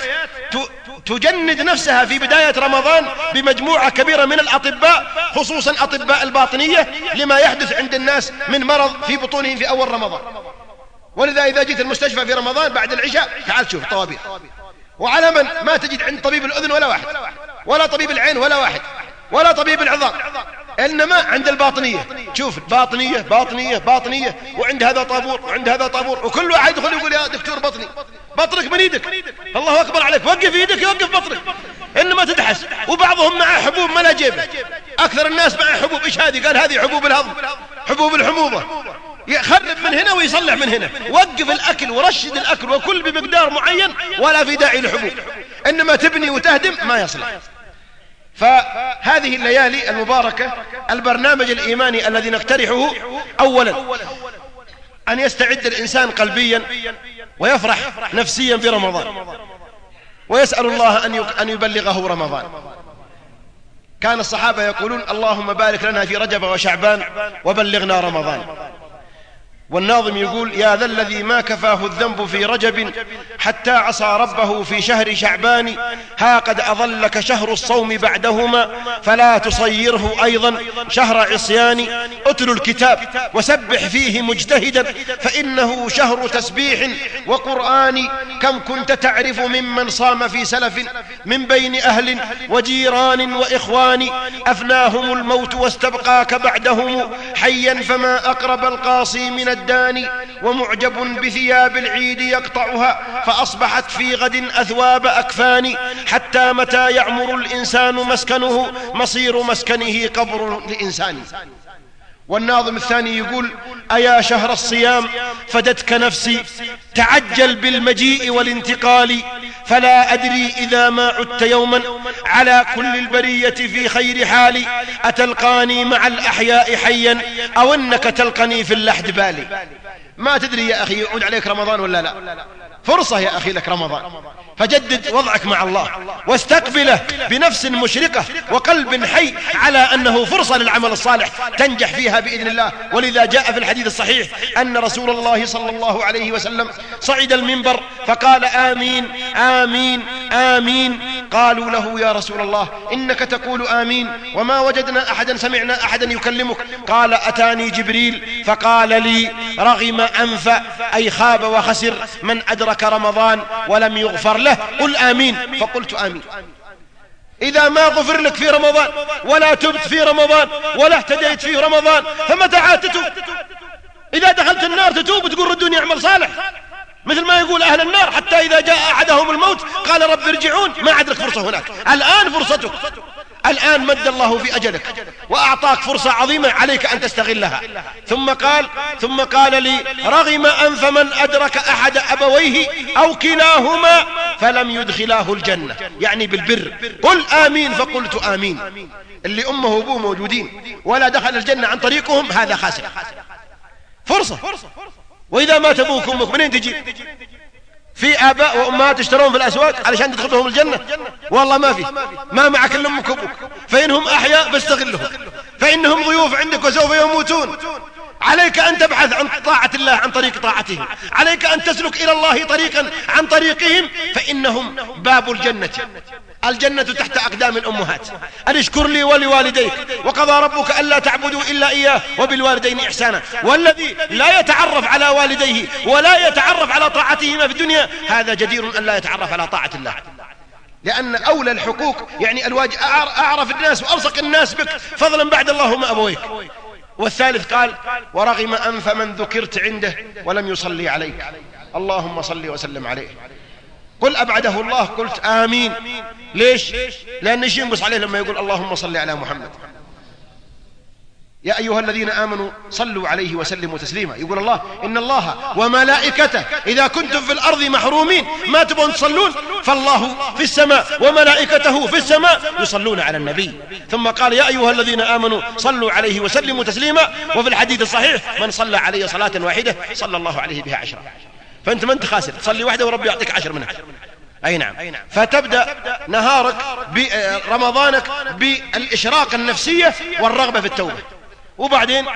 تجند نفسها في بداية رمضان بمجموعة كبيرة من الأطباء، خصوصا أطباء الباطنية، لما يحدث عند الناس من مرض في بطونهم في أول رمضان. ولذا إذا جيت المستشفى في رمضان بعد العشاء تعال شوف طوابير، وعلى من ما تجد عند طبيب الأذن ولا واحد، ولا طبيب العين ولا واحد، ولا طبيب العظام، إنما عند الباطنية. شوف باطنية باطنية باطنية، وعند هذا طابور وعند هذا طابور، وكل واحد يدخل يقول يا دكتور بطني، بطنك من ايدك، الله أكبر عليك، وقف ايدك يوقف بطنك، إنما تدحس بعضهم مع حبوب ما لا جيبه، أكثر الناس مع حبوب. إيش هذه؟ قال هذه حبوب الهضم، حبوب الحموضة. يخرب من هنا ويصلح من هنا. وقف الأكل ورشد الأكل وكل بمقدار معين، ولا في داعي لحبوب. إنما تبني وتهدم ما يصلح. فهذه الليالي المباركة البرنامج الإيماني الذي نقترحه: أولا أن يستعد الإنسان قلبيا ويفرح نفسيا برمضان، ويسأل الله أن يبلغه رمضان. كان الصحابة يقولون: اللهم بارك لنا في رجب وشعبان وبلغنا رمضان. والناظم يقول: يا ذا الذي ما كفاه الذنب في رجب حتى عصى ربه في شهر شعبان، ها قد أظلك شهر الصوم بعدهما فلا تصيره أيضا شهر عصيان. اتل الكتاب وسبح فيه مجتهدا فإنه شهر تسبيح وقرآن. كم كنت تعرف ممن صام في سلف من بين أهل وجيران وإخوان، أفناهم الموت واستبقاك بعدهم حيا فما أقرب القاصي من الداني. ومعجب بثياب العيد يقطعها فأصبحت في غد أثواب أكفان، حتى متى يعمر الإنسان مسكنه مصير مسكنه قبر الإنسان. والناظم الثاني يقول: أيا شهر الصيام فدتك نفسي تعجل بالمجيء والانتقال، فلا أدري إذا ما عدت يوما على كل البرية في خير حالي، أتلقاني مع الأحياء حيا أو أنك تلقني في اللحد بالي. ما تدري يا أخي يعود عليك رمضان ولا لا. فرصة يا أخي لك رمضان، فجدد وضعك مع الله واستقبله بنفس مشرقة وقلب حي على أنه فرصة للعمل الصالح تنجح فيها بإذن الله. ولذا جاء في الحديث الصحيح أن رسول الله صلى الله عليه وسلم صعد المنبر فقال: آمين آمين آمين. قالوا له: يا رسول الله إنك تقول آمين وما وجدنا أحدا سمعنا أحدا يكلمك. قال: أتاني جبريل فقال لي: رغم أنف، أي خاب وخسر من أدرك رمضان ولم يغفر له، قل آمين. فقلت آمين. إذا ما غفر لك في رمضان ولا تبت في رمضان ولا اهتديت في رمضان فمتى عاد تتوب؟ إذا دخلت النار تتوب وتقول ردوني أعمل صالح، مثل ما يقول أهل النار: حتى إذا جاء أحدهم الموت قال رب ارجعون. ما عاد لك فرصة هناك، الآن فرصتك، الآن مد الله في أجلك وأعطاك فرصة عظيمة عليك أن تستغلها. ثم قال لي: رغم أنف من أدرك أحد أبويه أو كلاهما فلم يدخلاه الجنة، يعني بالبر. قل آمين. فقلت آمين. اللي أمه وأبوه موجودين ولا دخل الجنة عن طريقهم هذا خاسر. فرصة. وإذا مات أبوك وأمك منين تجي؟ في آباء وأمهات يشترون في الأسواق علشان تدخلهم الجنة؟ والله ما في. ما معك إلا أمك وأبوك، فإنهم أحياء فاستغلهم، فإنهم ضيوف عندك وسوف يموتون. عليك أن تبحث عن طاعة الله عن طريق طاعتهم، عليك أن تسلك إلى الله طريقا عن طريقهم، فإنهم باب الجنة. الجنة تحت أقدام الأمهات. أن اشكر لي ولوالديك وقضى ربك ألا تعبدوا إلا إياه وبالوالدين إحسانا. والذي لا يتعرف على والديه ولا يتعرف على طاعتهما في الدنيا هذا جدير أن لا يتعرف على طاعة الله، لأن أولى الحقوق يعني الواجب أعرف الناس وألصق الناس بك فضلا بعد اللهم أبويك. والثالث قال: ورغم أنف من ذكرت عنده ولم يصلي عليك، اللهم صل وسلم عليه. قل أبعده الله. قلت آمين. ليش؟ لأن ايش ينقص عليه لما يقول اللهم صل على محمد؟ يا أيها الذين آمنوا صلوا عليه وسلموا تسليما. يقول الله: إن الله وملائكته إذا كنتم في الأرض محرومين ما تبون تصلون فالله في السماء وملائكته في السماء يصلون على النبي. ثم قال: يا أيها الذين آمنوا صلوا عليه وسلموا تسليما. وفي الحديث الصحيح: من صلى عليه صلاة واحدة صلى الله عليه بها 10. فأنت ما أنت خاسر، تصلي واحدة وربي يعطيك 10 منها. أي نعم. فتبدأ نهارك برمضانك بالإشراق النفسية والرغبة في التوبة. وبعدين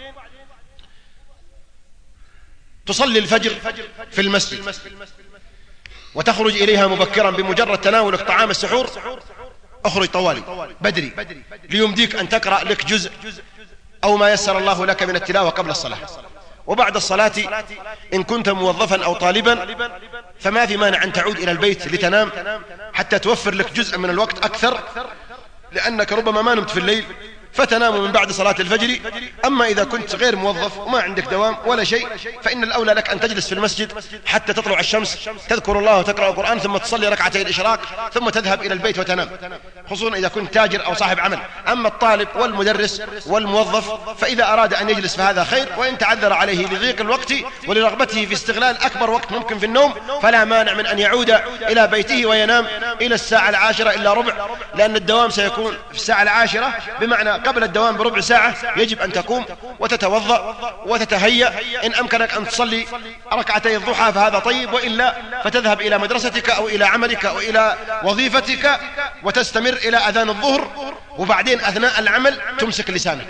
تصلي الفجر في المسجد وتخرج إليها مبكرا. بمجرد تناولك طعام السحور اخرج طوالي بدري ليمديك أن تقرأ لك جزء أو ما يسر الله لك من التلاوة قبل الصلاة. وبعد الصلاة إن كنت موظفا أو طالبا فما في مانع أن تعود إلى البيت لتنام حتى توفر لك جزء من الوقت أكثر، لأنك ربما ما نمت في الليل فتنام من بعد صلاة الفجر. أما إذا كنت غير موظف وما عندك دوام ولا شيء فإن الأولى لك أن تجلس في المسجد حتى تطلع الشمس، تذكر الله وتقرأ القرآن، ثم تصلي ركعتي الإشراق، ثم تذهب إلى البيت وتنام، خصوصا إذا كنت تاجر أو صاحب عمل. أما الطالب والمدرس والموظف فإذا أراد أن يجلس فهذا خير، وإن تعذر عليه لضيق الوقت ولرغبته في استغلال أكبر وقت ممكن في النوم فلا مانع من أن يعود إلى بيته وينام إلى الساعة 10 إلا ربع، لأن الدوام سيكون في الساعة 10، بمعنى قبل الدوام بربع ساعة يجب أن تقوم وتتوضأ وتتهيأ. إن أمكنك أن تصلي ركعتي الضحى فهذا طيب، وإلا فتذهب إلى مدرستك أو إلى عملك أو إلى وظيفتك وتستمر إلى أذان الظهر، وبعدين أثناء العمل تمسك لسانك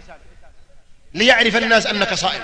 ليعرف الناس أنك صائم،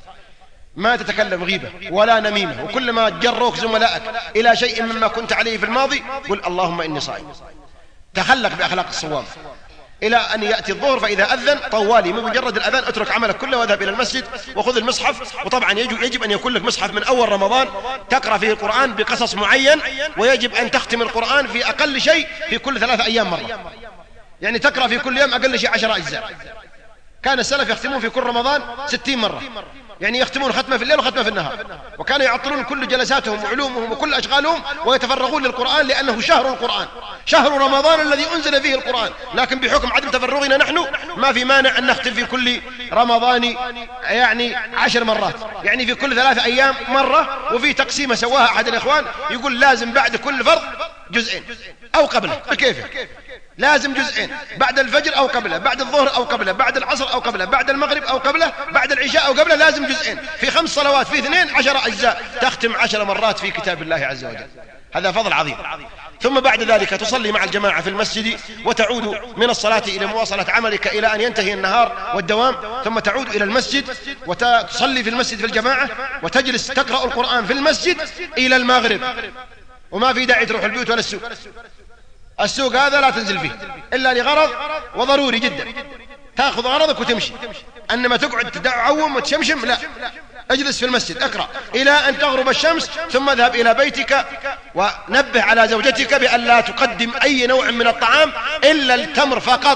ما تتكلم غيبة ولا نميمة، وكلما جروك زملائك إلى شيء مما كنت عليه في الماضي قل اللهم إني صائم. تخلق بأخلاق الصوام إلى أن يأتي الظهر، فإذا أذن طوالي مجرد الأذان اترك عملك كله واذهب إلى المسجد وخذ المصحف. وطبعا يجب أن يكون لك مصحف من أول رمضان تقرأ فيه القرآن بقصص معين، ويجب أن تختم القرآن في أقل شيء في كل 3 أيام مرة، يعني تقرأ في كل يوم أقل شيء 10 أجزاء. كان السلف يختمون في كل رمضان 60 مرة، يعني يختمون ختمة في الليل وختمة في النهار، وكانوا يعطلون كل جلساتهم وعلومهم وكل أشغالهم ويتفرغون للقرآن، لأنه شهر القرآن، شهر رمضان الذي أنزل فيه القرآن. لكن بحكم عدم تفرغنا نحن ما في مانع أن نختم في كل رمضان يعني 10 مرات، يعني في كل 3 أيام مرة. وفي تقسيمة سواها أحد الإخوان يقول لازم بعد كل فرض جزئين أو قبله بكيفه، لازم جزئين بعد الفجر أو قبله، بعد الظهر أو قبله، بعد العصر أو قبله، بعد المغرب أو قبله، بعد العشاء أو قبله، لازم جزئين في 5 صلوات في 2 10 أجزاء، تختم 10 مرات في كتاب الله عز وجل. هذا فضل عظيم. ثم بعد ذلك تصلي مع الجماعة في المسجد، وتعود من الصلاة إلى مواصلة عملك إلى أن ينتهي النهار والدوام، ثم تعود إلى المسجد وتصلي في المسجد في الجماعة، وتجلس تقرأ القرآن في المسجد إلى المغرب. وما في داعي تروح البيوت ولا السوق، السوق هذا لا تنزل فيه إلا لغرض وضروري جدا، تأخذ غرضك وتمشي. أنما تقعد تدعوم وتشمشم لا، اجلس في المسجد اقرأ إلى أن تغرب الشمس، ثم اذهب إلى بيتك ونبه على زوجتك بأن لا تقدم أي نوع من الطعام إلا التمر فقط،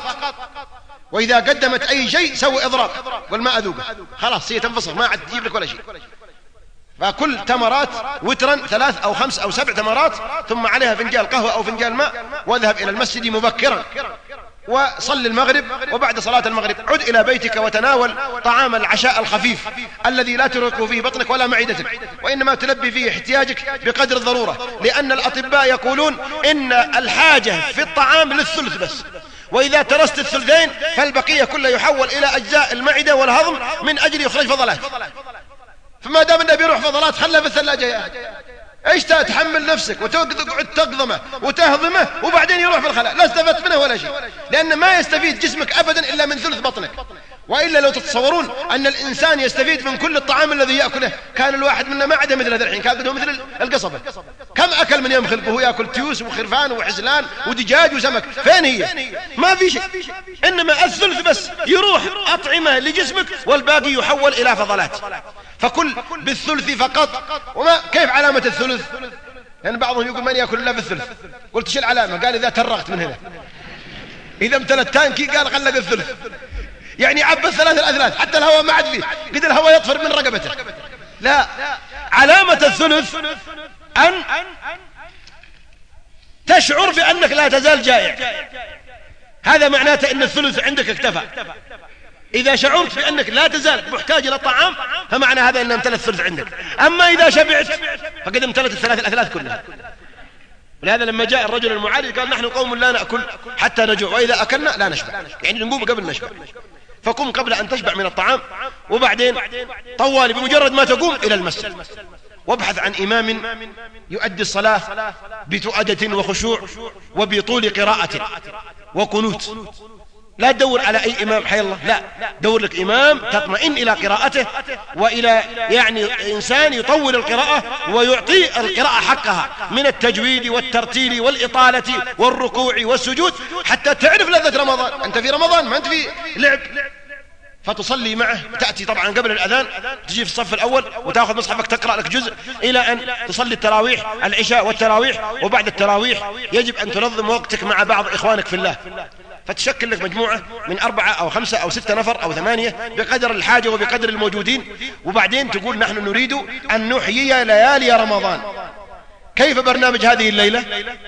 وإذا قدمت أي شيء سوي إضراب والماء أذوبه، خلاص هي تنفصل ما عاد تجيب لك ولا شيء. فكل تمرات وترا 3 أو 5 أو 7 تمرات، ثم عليها فنجان قهوة أو فنجان ماء، واذهب إلى المسجد مبكرا وصل المغرب، وبعد صلاة المغرب عد إلى بيتك وتناول طعام العشاء الخفيف الذي لا ترهق فيه بطنك ولا معدتك، وإنما تلبي فيه احتياجك بقدر الضرورة، لأن الأطباء يقولون إن الحاجة في الطعام للثلث بس، وإذا ترست الثلثين فالبقية كله يحول إلى أجزاء المعدة والهضم من أجل يخرج فضلات. فما دام النبي يروح فضلات خلها في الثلاجة يا أخي، ايش تحمل نفسك وتقعد تقضمه وتهضمه وبعدين يروح في الخلاء، لا استفدت منه ولا شيء، لأن ما يستفيد جسمك أبدا إلا من ثلث بطنك. وإلا لو تتصورون أن الإنسان يستفيد من كل الطعام الذي يأكله، كان الواحد منا ما عدا مثل هذا الحين، كان مثل القصبة، كم أكل من يوم خلقه، يأكل تيوس وخرفان وحزلان ودجاج وسمك، فين هي؟ ما في شيء. إنما الثلث بس يروح أطعمة لجسمك والباقي يحول إلى فضلات، فكل بالثلث فقط. وما كيف علامة الثلث؟ لأن يعني بعضهم يقول من يأكل إلا بالثلث، قلت شو العلامة؟ قال إذا ترغت من هنا، إذا امتلت تانكي قال خلق الثلث، يعني عبى 3 الأثلاث حتى الهواء ما عاد فيه، قد الهواء يطفر من رقبته. لا، علامة الثلث أن تشعر بأنك لا تزال جائع، هذا معناته أن الثلث عندك اكتفى. إذا شعرت بأنك لا تزال محتاج إلى الطعام فمعنى هذا أن امتلت الثلث عندك. أما إذا شبعت فقد امتلت 3 الأثلاث كلها. ولهذا لما جاء الرجل المعارض قال نحن قوم لا نأكل حتى نجوع، وإذا أكلنا لا نشبع، يعني نقوم قبل نشبع. فقم قبل أن تشبع من الطعام، وبعدين طوالي بمجرد ما تقوم إلى المسجد، وابحث عن إمام يؤدي الصلاة بتؤدة وخشوع وبطول قراءة وقنوت. لا تدور على أي إمام حي الله، لا، دور لك إمام تطمئن إلى قراءته وإلى يعني إنسان يطول القراءة ويعطي القراءة حقها من التجويد والترتيل والإطالة والركوع والسجود، حتى تعرف لذة رمضان. أنت في رمضان ما أنت في لعب. فتصلي معه، تأتي طبعا قبل الأذان، تجي في الصف الأول وتأخذ مصحفك تقرأ لك جزء إلى أن تصلي التراويح، العشاء والتراويح. وبعد التراويح يجب أن تنظم وقتك مع بعض إخوانك في الله، فتشكل لك مجموعة من 4 أو 5 أو 6 نفر أو 8 بقدر الحاجة وبقدر الموجودين، وبعدين تقول نحن نريد أن نحيي ليالي رمضان. كيف برنامج هذه الليلة؟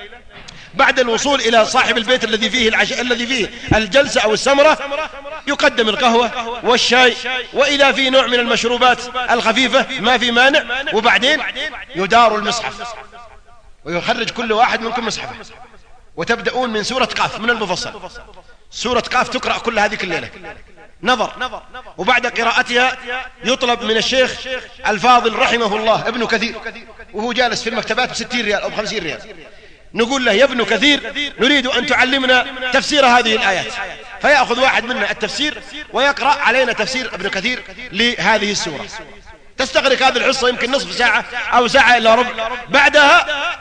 بعد الوصول إلى صاحب البيت الذي فيه الذي فيه الجلسة أو السمرة، يقدم القهوة والشاي، وإذا في نوع من المشروبات الخفيفة ما في مانع، وبعدين يدار المصحف ويخرج كل واحد منكم مصحفه، وتبدأون من سورة قاف من المفصل. سورة قاف تقرأ كل هذه الليلة نظر، وبعد قراءتها يطلب من الشيخ الفاضل رحمه الله ابن كثير، وهو جالس في المكتبات ب60 ريال أو ب50 ريال، نقول له يا ابن كثير نريد أن تعلمنا تفسير هذه الآيات، فيأخذ واحد منا التفسير ويقرأ علينا تفسير ابن كثير لهذه السورة. تستغرق هذه الحصة يمكن نصف ساعة أو ساعة إلا ربع. بعدها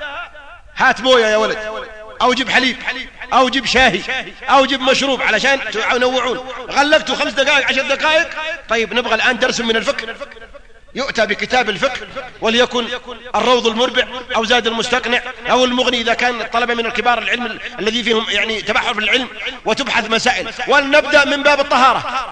هات بويا يا ولد، أو جيب حليب، أو جيب شاهي، أو جيب مشروب علشان تنوعون. غلقتوا 5 دقائق 10 دقائق. طيب نبغى الآن درس من الفقه، يؤتى بكتاب الفقه، وليكن الروض المربع أو زاد المستقنع أو المغني إذا كان الطلبة من الكبار العلم الذي فيهم يعني تبحر في العلم، وتبحث مسائل. ولنبدأ من باب الطهارة،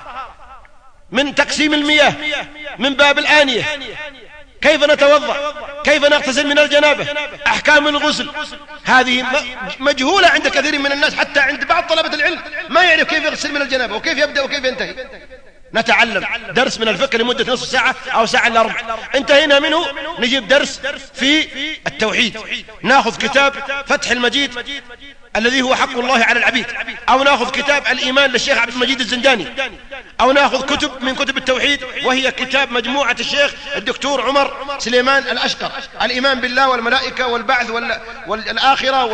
من تقسيم المياه، من باب الآنية، كيف نتوضأ، كيف نغتسل من الجنابة، أحكام الغسل. هذه مجهولة عند كثير من الناس، حتى عند بعض طلبة العلم ما يعرف كيف يغسل من الجنابة وكيف يبدأ وكيف ينتهي. نتعلم درس من الفقه لمدة نصف ساعة أو ساعة إلا ربع. انتهينا منه نجيب درس في التوحيد، ناخذ كتاب فتح المجيد الذي هو حق الله على العبيد، أو ناخذ كتاب الإيمان للشيخ عبد المجيد الزنداني، أو ناخذ كتب من كتب التوحيد، وهي كتاب مجموعة الشيخ الدكتور عمر سليمان الأشقر، الإيمان بالله والملائكة والبعث والآخرة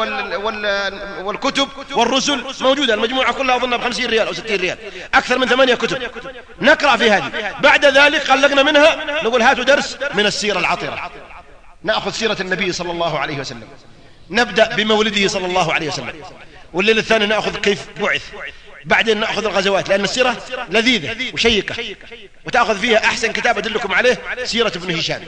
والكتب والرسل، موجودة المجموعة كلها أظنها ب50 ريال أو 60 ريال، أكثر من 8 كتب نقرأ في هذه. بعد ذلك قلقنا منها نقول هاتوا درس من السيرة العطرة، نأخذ سيرة النبي صلى الله عليه وسلم، نبدأ بمولده صلى الله عليه وسلم، والليل الثاني نأخذ كيف بعث، بعدين نأخذ الغزوات، لأن السيرة لذيذة وشيقة، وتأخذ فيها أحسن كتاب أدلكم عليه سيرة ابن هشام.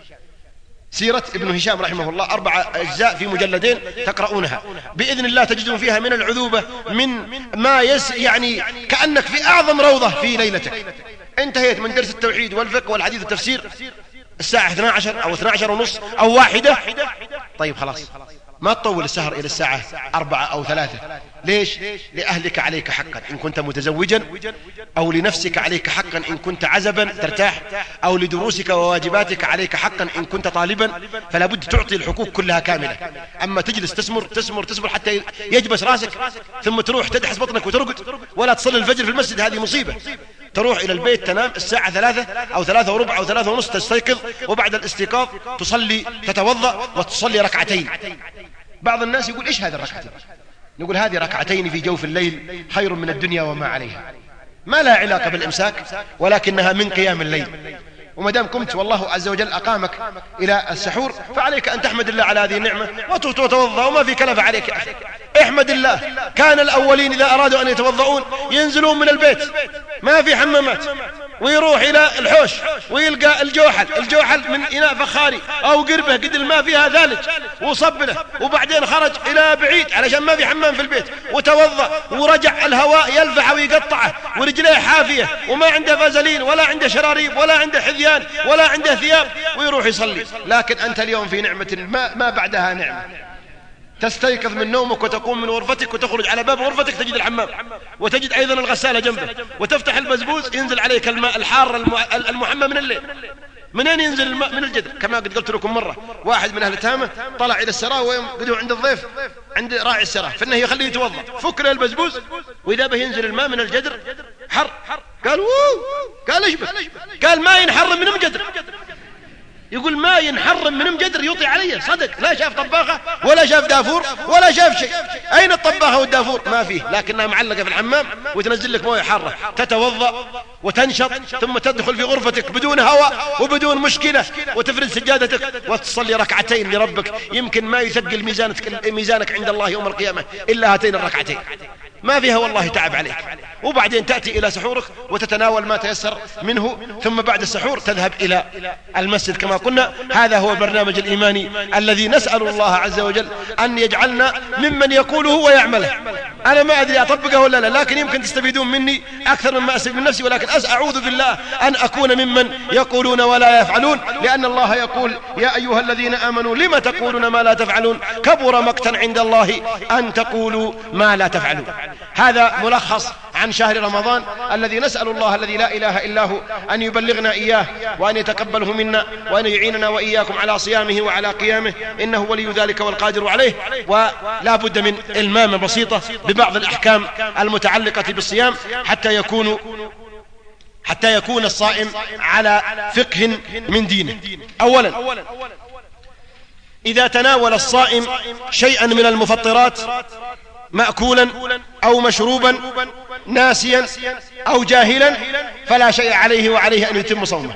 سيرة ابن هشام رحمه الله 4 أجزاء في مجلدين تقرؤونها بإذن الله، تجدون فيها من العذوبة، من ما يعني كأنك في أعظم روضة في ليلتك. انتهيت من درس التوحيد والفقه والحديث والتفسير الساعة 12 أو 12:30 أو 1. طيب خلاص ما تطول السهر إلى الساعة 4 أو 3. ليش؟ لأهلك عليك حقا إن كنت متزوجا، أو لنفسك عليك حقا إن كنت عزبا ترتاح، أو لدروسك وواجباتك عليك حقا إن كنت طالبا، فلا بد تعطي الحقوق كلها كاملة. أما تجلس تسمر حتى يجبس راسك، ثم تروح تدحس بطنك وترقد، ولا تصلي الفجر في المسجد، هذه مصيبة. تروح إلى البيت تنام الساعة 3 أو 3:15 أو 3:30، تستيقظ، وبعد الاستيقاظ تصلي، تتوضأ وتصلي ركعتين. بعض الناس يقول إيش هذا الركعتين؟ نقول هذه ركعتين في جوف الليل خير من الدنيا وما عليها، ما لها علاقة بالإمساك، ولكنها من قيام الليل. ومدام كنت والله عز وجل أقامك إلى السحور، فعليك أن تحمد الله على هذه النعمة وتتوضأ، وما في كلفة عليك. احمد الله. كان الأولين إذا أرادوا أن يتوضؤون ينزلون من البيت، ما في حمامات، ويروح إلى الحوش ويلقى الجوحل من إناء فخاري أو قربة قد الماء فيها ثلج وصب له، وبعدين خرج إلى بعيد علشان ما في حمام في البيت وتوضأ، ورجع الهواء يلفح ويقطعه، ورجليه حافية وما عنده فازلين ولا عنده شراريب ولا عنده حذيان ولا عنده ثياب، ويروح يصلي. لكن أنت اليوم في نعمة ما بعدها نعمة. تستيقظ من نومك وتقوم من غرفتك وتخرج على باب غرفتك تجد الحمام، وتجد أيضا الغسالة جنبه، وتفتح البزبوز ينزل عليك الماء الحار المحمى من الليل. منين ينزل الماء؟ من الجدر. كما قد قلت لكم مرة، واحد من أهل تامة طلع إلى السراء وقدوا عند الضيف عند راعي السراء، فإنه يخليه يتوضأ، فك له البزبوز وإذا به ينزل الماء من الجدر حر. قال قال ايش بك؟ قال ما ينحرم من جدر. يقول ما ينحرم من مجدر يطي علي. صدق، لا شاف طباخة ولا شاف دافور ولا شاف شيء. أين الطباخة والدافور؟ ما فيه، لكنها معلقة في الحمام وتنزل لك مويه حارة، تتوضأ وتنشط، ثم تدخل في غرفتك بدون هواء وبدون مشكلة، وتفرد سجادتك وتصلي ركعتين لربك. يمكن ما يثقل ميزانك عند الله يوم القيامة إلا هاتين الركعتين، ما فيها والله تعب عليك. وبعدين تأتي إلى سحورك وتتناول ما تيسر منه، ثم بعد السحور تذهب إلى المسجد كما قلنا. هذا هو البرنامج الإيماني الذي نسأل الله عز وجل أن يجعلنا ممن يقوله ويعمله. أنا ما أدري أطبقه ولا لا، لكن يمكن تستفيدون مني أكثر مما أستفيد من نفسي، ولكن أعوذ بالله أن أكون ممن يقولون ولا يفعلون، لأن الله يقول يا أيها الذين آمنوا لم تقولون ما لا تفعلون كبر مقتا عند الله أن تقولوا ما لا تفعلون. هذا ملخص عن شهر رمضان الذي نسأل الله الذي لا إله إلا هو أن يبلغنا إياه وأن يتقبله منا وأن يعيننا وإياكم على صيامه وعلى قيامه، إنه ولي ذلك والقادر عليه. ولا بد من إلمام بسيطة ببعض الأحكام المتعلقة بالصيام حتى يكون الصائم على فقه من دينه. أولا، إذا تناول الصائم شيئا من المفطرات مأكولا أو مشروبا ناسيا أو جاهلا فلا شيء عليه وعليه أن يتم صومه.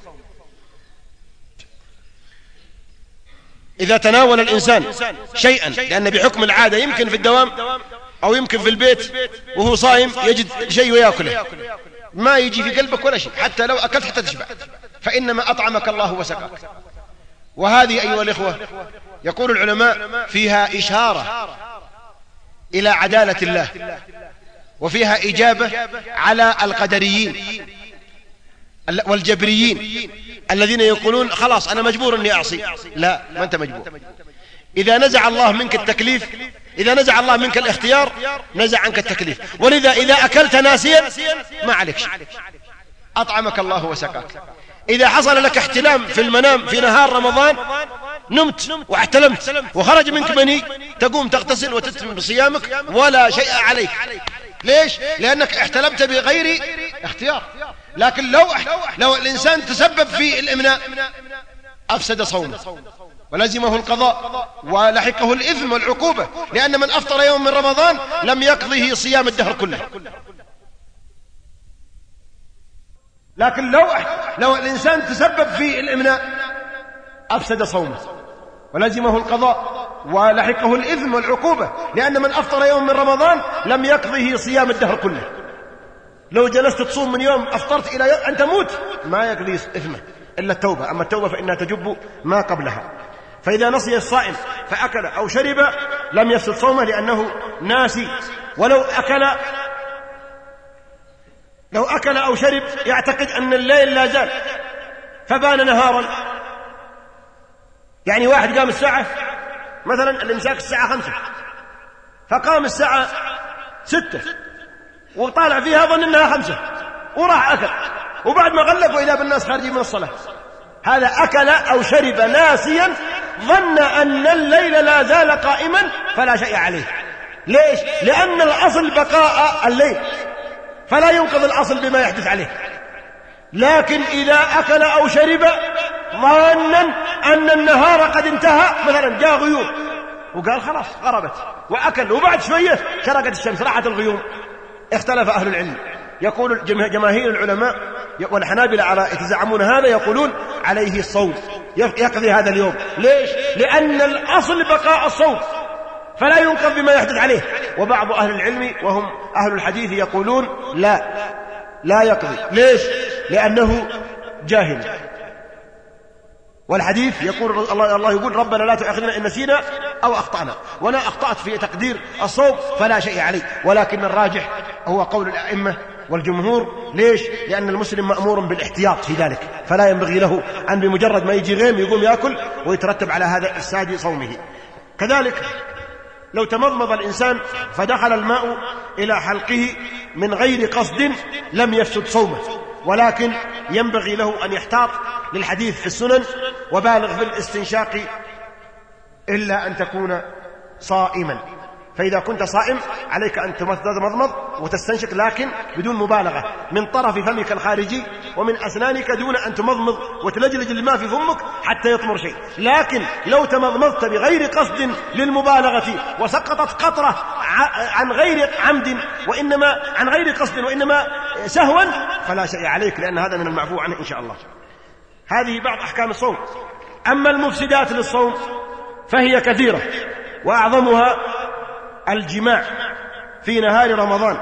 إذا تناول الإنسان شيئا، لأن بحكم العادة يمكن في الدوام أو يمكن في البيت وهو صائم يجد شيء ويأكله، ما يجي في قلبك ولا شيء، حتى لو أكلت حتى تشبع، فإنما أطعمك الله وسقاك. وهذه أيها الإخوة يقول العلماء فيها إشارة إلى عدالة الله، وفيها إجابة على القدريين والجبريين الذين يقولون خلاص أنا مجبور أني أعصي. لا، ما أنت مجبور. إذا نزع الله منك التكليف، إذا نزع الله منك الاختيار نزع عنك التكليف. ولذا إذا أكلت ناسيا ما عليك شيء، أطعمك الله وسقاك. إذا حصل لك احتلام في المنام في نهار رمضان، نمت واحتلمت وخرج منك مني، تقوم تغتسل وتتم بصيامك ولا شيء عليك. ليش؟ لأنك احتلمت بغير اختيار. لكن لو الإنسان تسبب في الإمناء أفسد صومه ولزمه القضاء ولحقه الإثم والعقوبة، لأن من أفطر يوم من رمضان لم يقضه صيام الدهر كله. لكن لو الإنسان تسبب في الإمناء أفسد صومه ولزمه القضاء ولحقه الإثم والعقوبة، لأن من أفطر يوم من رمضان لم يقضه صيام الدهر كله. لو جلست تصوم من يوم أفطرت إلى يوم أن تموت ما يقضي إثمه إلا التوبة، أما التوبة فإنها تجب ما قبلها. فإذا نسي الصائم فأكل أو شرب لم يفسد صومه لأنه ناسي. ولو أكل أو شرب يعتقد أن الليل لا زال فبان نهارا، يعني واحد قام الساعة مثلا الإمساك الساعة 5 فقام الساعة 6 وطالع فيها ظن أنها 5 وراح أكل، وبعد ما غلق وإذا بالناس خارجين من الصلاة، هذا أكل أو شرب ناسيا ظن أن الليل لا زال قائما فلا شيء عليه. ليش؟ لأن الأصل بقاء الليل فلا ينقض الأصل بما يحدث عليه. لكن إذا أكل أو شرب ظنا أن النهار قد انتهى، مثلا جاء غيوم وقال خلاص غربت وأكل، وبعد شوية شرقت الشمس راحت الغيوم، اختلف أهل العلم. يقول جماهير العلماء والحنابلة على يتزعمون هذا يقولون عليه الصوم، يقضي هذا اليوم. ليش؟ لأن الأصل بقاء الصوم فلا ينقض بما يحدث عليه. وبعض أهل العلم وهم أهل الحديث يقولون لا يقضي. ليش؟ لأنه جاهل. والحديث يقول الله يقول ربنا لا تؤاخذنا إن نسينا أو أخطأنا، وأنا أخطأت في تقدير الصوم فلا شيء عليه. ولكن الراجح هو قول الأئمة والجمهور. ليش؟ لأن المسلم مأمور بالاحتياط في ذلك، فلا ينبغي له أن بمجرد ما يجي غيم يقوم يأكل ويترتب على هذا الساد صومه. كذلك لو تمضمض الإنسان فدخل الماء إلى حلقه من غير قصد لم يفسد صومه، ولكن ينبغي له أن يحتاط للحديث في السنن وبالغ في الاستنشاق إلا أن تكون صائما. فإذا كنت صائم عليك أن تمضمض وتستنشق، لكن بدون مبالغة، من طرف فمك الخارجي ومن أسنانك دون أن تمضمض وتلجلج الماء في فمك حتى يطمر شيء. لكن لو تمضمضت بغير قصد للمبالغة وسقطت قطرة عن غير عمد وإنما عن غير قصد وإنما سهوا فلا شيء عليك، لأن هذا من المعفو عنه إن شاء الله. هذه بعض أحكام الصوم. أما المفسدات للصوم فهي كثيرة، وأعظمها الجماع في نهار رمضان،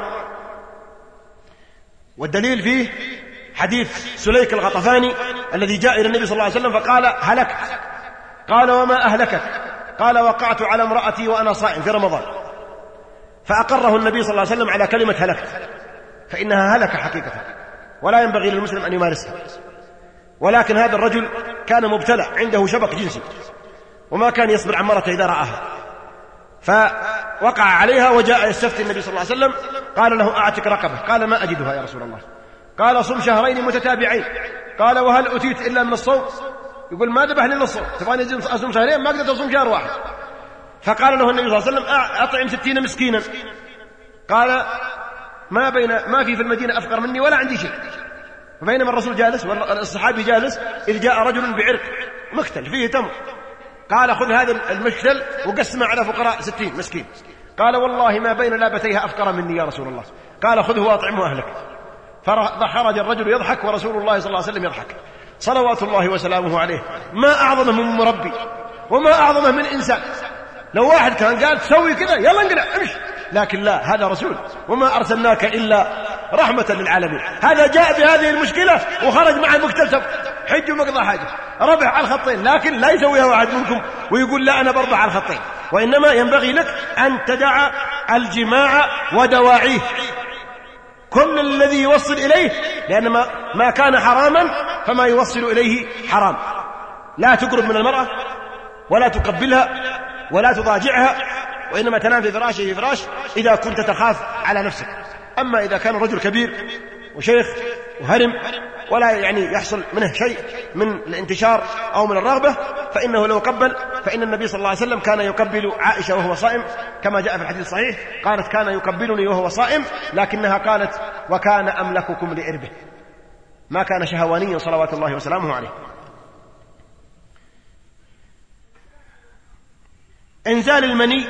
والدليل فيه حديث سليك الغطفاني الذي جاء إلى النبي صلى الله عليه وسلم فقال هلكت. قال وما أهلكك؟ قال وقعت على امرأتي وأنا صائم في رمضان فأقره النبي صلى الله عليه وسلم على كلمة هلكت، فإنها هلك حقيقة ولا ينبغي للمسلم أن يمارسها. ولكن هذا الرجل كان مبتلى، عنده شبك جنسي وما كان يصبر عن مرته إذا رآها، فوقع عليها وجاء يستفتي النبي صلى الله عليه وسلم. قال له أعتق رقبة. قال ما أجدها يا رسول الله. قال صم شهرين متتابعين. قال وهل أتيت إلا من الصوم؟ يقول ما ذبح لي إلا الصوم، تبغاني أصوم شهرين ما قدرت أصوم شهر واحد. فقال له النبي صلى الله عليه وسلم أطعم 60 مسكينا. قال ما في المدينة أفقر مني ولا عندي شيء. فبينما الرسول جالس والصحابي جالس إذ جاء رجل بعرق مكتل فيه تمر. قال خذ هذا المكتل وقسمه على فقراء 60 مسكين. قال والله ما بين لابتيها أفقر مني يا رسول الله. قال خذه وأطعمه أهلك. فخرج الرجل يضحك ورسول الله صلى الله عليه وسلم يضحك صلوات الله وسلامه عليه. ما أعظمه من مربي وما أعظمه من إنسان. لو واحد كان قال تسوي كذا يلا انقلع امشي، لكن لا، هذا رسول وما أرسلناك إلا رحمة للعالمين. هذا جاء بهذه المشكلة وخرج مع المكتسب حج ومقضى حاجة، ربح على الخطين. لكن لا يسويها واحد منكم ويقول لا أنا بربح على الخطين. وإنما ينبغي لك أن تدع الجماع ودواعيه، كل الذي يوصل إليه، لأن ما كان حراما فما يوصل إليه حرام. لا تقرب من المرأة ولا تقبلها ولا تضاجعها، وإنما تنام في فراش إذا كنت تخاف على نفسك. أما إذا كان رجل كبير وشيخ وهرم ولا يحصل منه شيء من الانتشار أو من الرغبة، فإنه لو قبل، فإن النبي صلى الله عليه وسلم كان يقبل عائشة وهو صائم كما جاء في الحديث الصحيح. قالت كان يقبلني وهو صائم، لكنها قالت وكان أملككم لإربه، ما كان شهوانيا صلوات الله وسلامه عليه. إنزال المني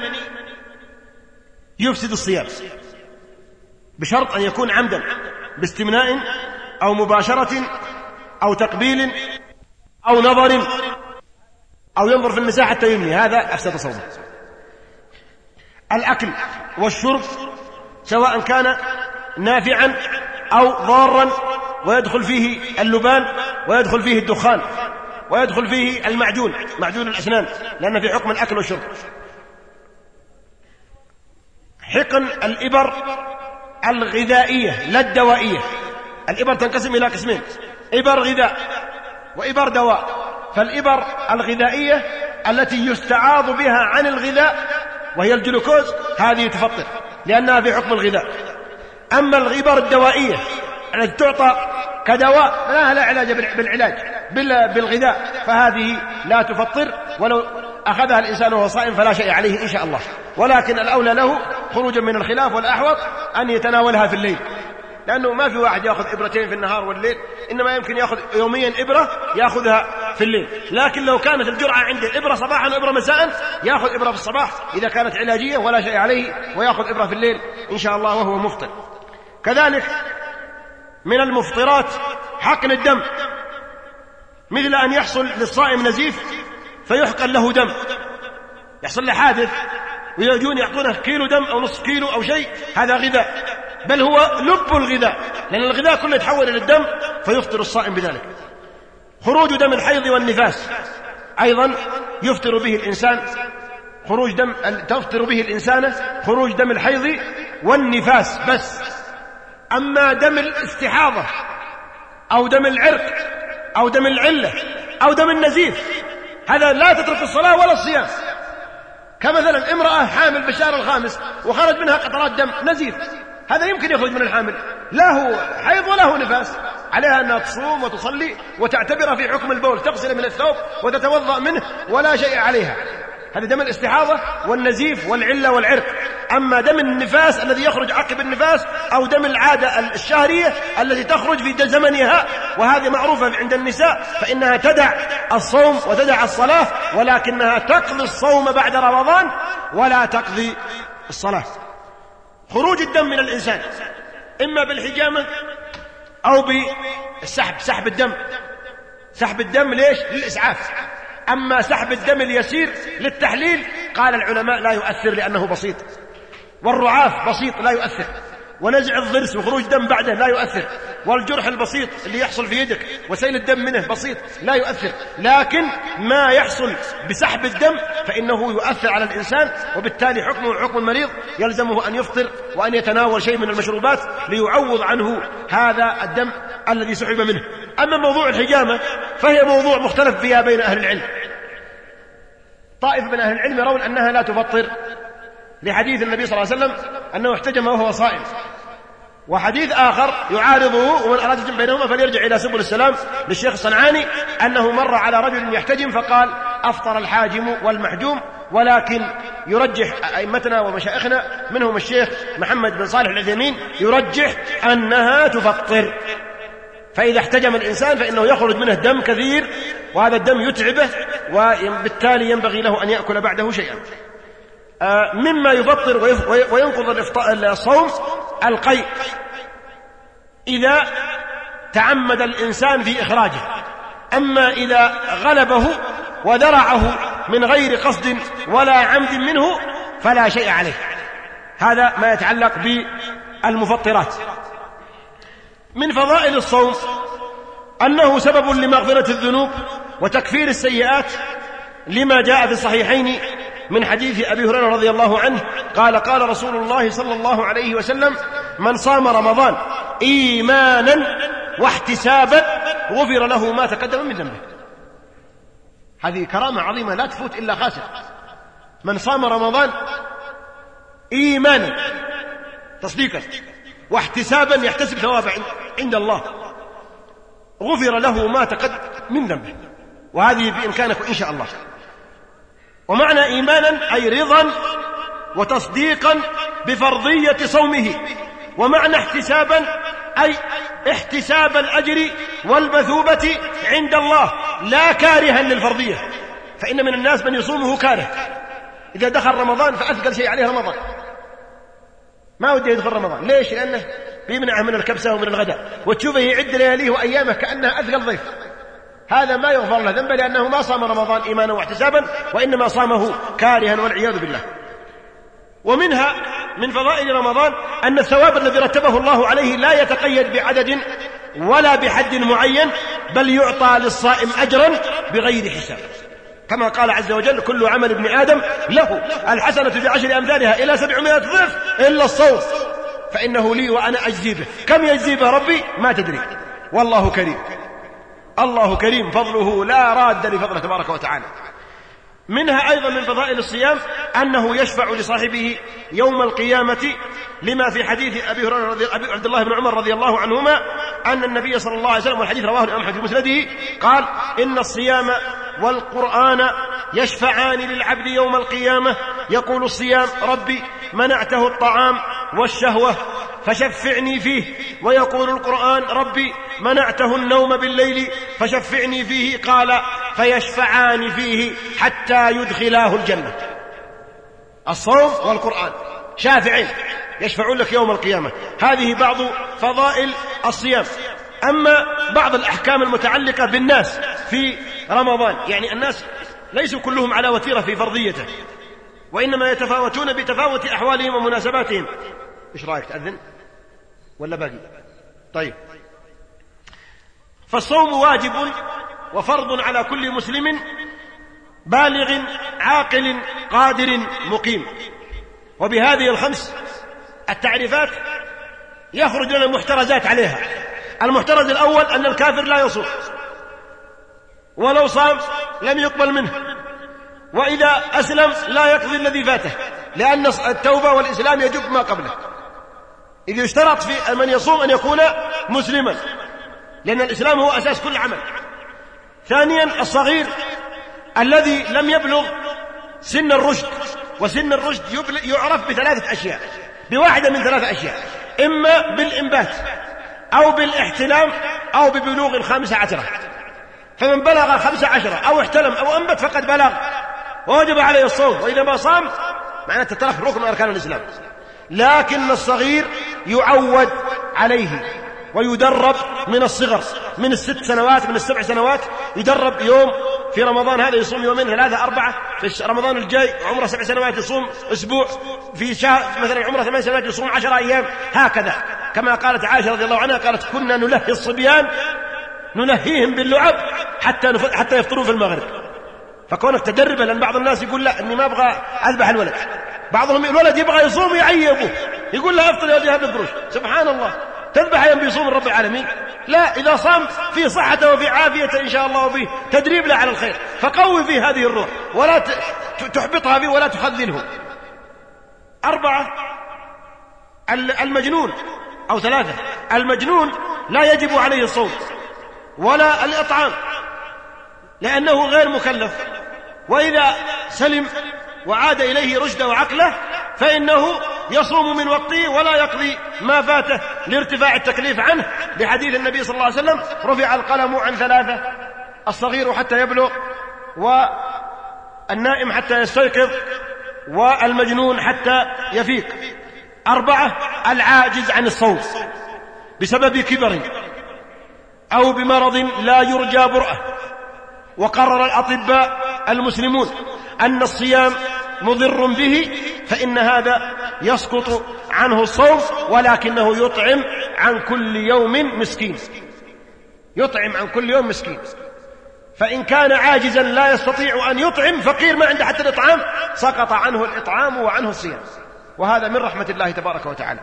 يفسد الصيام بشرط أن يكون عمدا باستمناء أو مباشرة أو تقبيل أو نظر أو ينظر في النساء حتى يمني، هذا أفسد صومه. الأكل والشرب سواء كان نافعا أو ضارا، ويدخل فيه اللبان ويدخل فيه الدخان ويدخل فيه معجون الأسنان، لأن في حكم الأكل والشرب. حقن الإبر الغذائية لا الدوائية. الإبر تنقسم إلى قسمين: إبر غذاء وإبر دواء. فالإبر الغذائية التي يستعاض بها عن الغذاء وهي الجلوكوز، هذه تفطر لأنها في حكم الغذاء. أما الإبر الدوائية التي تعطى كدواء لا علاج بالغذاء، فهذه لا تفطر، ولو أخذها الإنسان وهو صائم فلا شيء عليه إن شاء الله. ولكن الأولى له خروجا من الخلاف والأحوط أن يتناولها في الليل، لأنه ما في واحد يأخذ إبرتين في النهار والليل، إنما يمكن يأخذ يوميا إبرة يأخذها في الليل. لكن لو كانت الجرعة عنده إبرة صباحا وإبرة مساء يأخذ إبرة في الصباح إذا كانت علاجية ولا شيء عليه، ويأخذ إبرة في الليل إن شاء الله وهو مفطر. كذلك من المفطرات حقن الدم، مثل أن يحصل للصائم نزيف فيحقن له دم، يحصل له حادث ويجون يعطونه كيلو دم أو نصف كيلو أو شيء، هذا غذاء، بل هو لب الغذاء، لأن الغذاء كله يتحول إلى الدم فيفطر الصائم بذلك. خروج دم الحيض والنفاس أيضا يفطر به الإنسان، تفطر به الإنسانة خروج دم الحيض والنفاس بس. أما دم الاستحاضة أو دم العرق أو دم العلة أو دم النزيف، هذا لا تترك الصلاة ولا الصيام. كمثلا امرأة حامل بالشهر الخامس وخرج منها قطرات دم نزيف، هذا يمكن يخرج من الحامل، لا هو حيض ولا هو نفاس، عليها أنها تصوم وتصلي وتعتبر في حكم البول، تغسل من الثوب وتتوضأ منه ولا شيء عليها. هذا دم الاستحاضة والنزيف والعلة والعرق. أما دم النفاس الذي يخرج عقب النفاس أو دم العادة الشهرية التي تخرج في زمنها، وهذه معروفة عند النساء، فإنها تدع الصوم وتدع الصلاة، ولكنها تقضي الصوم بعد رمضان ولا تقضي الصلاة. خروج الدم من الإنسان إما بالحجامة أو سحب الدم. سحب الدم ليش؟ للإسعاف. أما سحب الدم اليسير للتحليل قال العلماء لا يؤثر لأنه بسيط، والرعاف بسيط لا يؤثر، ونزع الضرس وخروج دم بعده لا يؤثر. والجرح البسيط اللي يحصل في يدك وسيل الدم منه بسيط لا يؤثر، لكن ما يحصل بسحب الدم فإنه يؤثر على الإنسان، وبالتالي حكمه حكم المريض، يلزمه أن يفطر وأن يتناول شيء من المشروبات ليعوض عنه هذا الدم الذي سحب منه. أما موضوع الحجامة فهي موضوع مختلف فيها بين أهل العلم. طائفة من أهل العلم يرون أنها لا تفطر لحديث النبي صلى الله عليه وسلم أنه احتجم وهو صائم، وحديث آخر يعارضه، ومن أراد الجمع بينهما فليرجع إلى سبل السلام للشيخ الصنعاني أنه مر على رجل يحتجم فقال أفطر الحاجم والمحجوم، ولكن يرجح أئمتنا ومشايخنا منهم الشيخ محمد بن صالح العثيمين يرجح أنها تفطر. فإذا احتجم الإنسان فإنه يخرج منه دم كثير، وهذا الدم يتعبه، وبالتالي ينبغي له أن يأكل بعده شيئا. مما يفطر وينقض الصوم القيء إذا تعمد الإنسان في إخراجه، أما إذا غلبه وذرعه من غير قصد ولا عمد منه فلا شيء عليه. هذا ما يتعلق بالمفطرات. من فضائل الصوم أنه سبب لمغفرة الذنوب وتكفير السيئات، لما جاء في الصحيحين من حديث أبي هريرة رضي الله عنه قال قال رسول الله صلى الله عليه وسلم من صام رمضان إيمانا واحتسابا غفر له ما تقدم من ذنبه. هذه كرامة عظيمة لا تفوت إلا خاسر. من صام رمضان إيمانا تصديقا واحتسابا يحتسب ثواب عند الله غفر له ما تقدم من ذنبه، وهذه بإمكانكم إن شاء الله. ومعنى إيمانا أي رضا وتصديقا بفرضية صومه، ومعنى احتسابا أي احتساب الأجر والمثوبة عند الله لا كارها للفرضية، فإن من الناس من يصومه كاره، إذا دخل رمضان فأثقل شيء عليه رمضان، ما ودي يدخل رمضان. ليش؟ لأنه بيمنعه من الكبسة ومن الغداء، وتشوفه يعد لياليه وأيامه كأنها أثقل ضيف. هذا ما يغفر له ذنبه لأنه ما صام رمضان إيمانا واحتسابا، وإنما صامه كارها والعياذ بالله. ومنها من فضائل رمضان أن الثواب الذي رتبه الله عليه لا يتقيد بعدد ولا بحد معين، بل يعطى للصائم أجرا بغير حساب، كما قال عز وجل كل عمل ابن آدم له الحسنة ب10 أمثالها إلى 700 ضعف إلا الصوم فإنه لي وأنا أجزي به. كم يجزي به ربي ما تدري، والله كريم، الله كريم فضله لا راد لفضله تبارك وتعالى. منها أيضا من فضائل الصيام أنه يشفع لصاحبه يوم القيامة، لما في حديث أبي هريرة عبد الله بن عمر رضي الله عنهما أن النبي صلى الله عليه وسلم، والحديث رواه الإمام أحمد في مسنده، قال إن الصيام والقرآن يشفعان للعبد يوم القيامة، يقول الصيام ربي منعته الطعام والشهوة فشفعني فيه، ويقول القرآن ربي منعته النوم بالليل فشفعني فيه، قال فيشفعان فيه حتى يدخلاه الجنة. الصوم والقرآن شافعين يشفعون لك يوم القيامة. هذه بعض فضائل الصيام. أما بعض الأحكام المتعلقة بالناس في رمضان، يعني الناس ليسوا كلهم على وتيرة في فرضيته، وإنما يتفاوتون بتفاوت أحوالهم ومناسباتهم. إيش رأيك، تأذن ولا باقي؟ طيب. فالصوم واجب وفرض على كل مسلم بالغ عاقل قادر مقيم. وبهذه الخمس التعريفات يخرج لنا المحترزات عليها. المحترز الأول أن الكافر لا يصوم، ولو صام لم يقبل منه، وإذا أسلم لا يقضي الذي فاته، لأن التوبة والإسلام يجب ما قبله. إذ يشترط في من يصوم أن يكون مسلما، لأن الإسلام هو أساس كل عمل. ثانيا الصغير الذي لم يبلغ سن الرشد، وسن الرشد يعرف بثلاثة أشياء، بواحدة من 3 أشياء، إما بالإنبات أو بالاحتلام أو ببلوغ 15. فمن بلغ 15 أو احتلم أو أنبت فقد بلغ ووجب عليه الصوم، وإذا ما صام معناته ترك ركن من أركان الإسلام. لكن الصغير يعود عليه ويدرب من الصغر، من 6 سنوات، من 7 سنوات، يدرب يوم في رمضان هذا يصوم يومين 3 4، في رمضان الجاي عمره 7 سنوات يصوم أسبوع، في شهر مثلا عمره 8 سنوات يصوم 10 أيام، هكذا كما قالت عائشة رضي الله عنها، قالت كنا نلهي الصبيان نلهيهم باللعب حتى يفطروا في المغرب. فكونك تدربه، لأن بعض الناس يقول لا إني ما أبغى أذبح الولد، بعضهم الولد يبغى يصوم يعيبه، يقول له افطر يا ودي هذا القروش. سبحان الله، تذبح يوم بيصوم رب العالمين؟ لا، إذا صام في صحته وفي عافيته إن شاء الله وفي تدريب له على الخير، فقوي فيه هذه الروح ولا تحبطها فيه ولا تخذله. 4 المجنون، أو 3 المجنون لا يجب عليه الصوم ولا الإطعام لأنه غير مكلف، وإذا سلم وعاد إليه رشده وعقله فإنه يصوم من وقته ولا يقضي ما فاته لارتفاع التكليف عنه، لحديث النبي صلى الله عليه وسلم رفع القلم عن 3: الصغير حتى يبلغ، والنائم حتى يستيقظ، والمجنون حتى يفيق. 4 العاجز عن الصوم بسبب كبر أو بمرض لا يرجى برأه. وقرر الأطباء المسلمون أن الصيام مضر به، فإن هذا يسقط عنه الصوم، ولكنه يطعم عن كل يوم مسكين، يطعم عن كل يوم مسكين. فإن كان عاجزا لا يستطيع أن يطعم، فقير ما عنده حتى الإطعام، سقط عنه الإطعام وعنه الصيام، وهذا من رحمة الله تبارك وتعالى.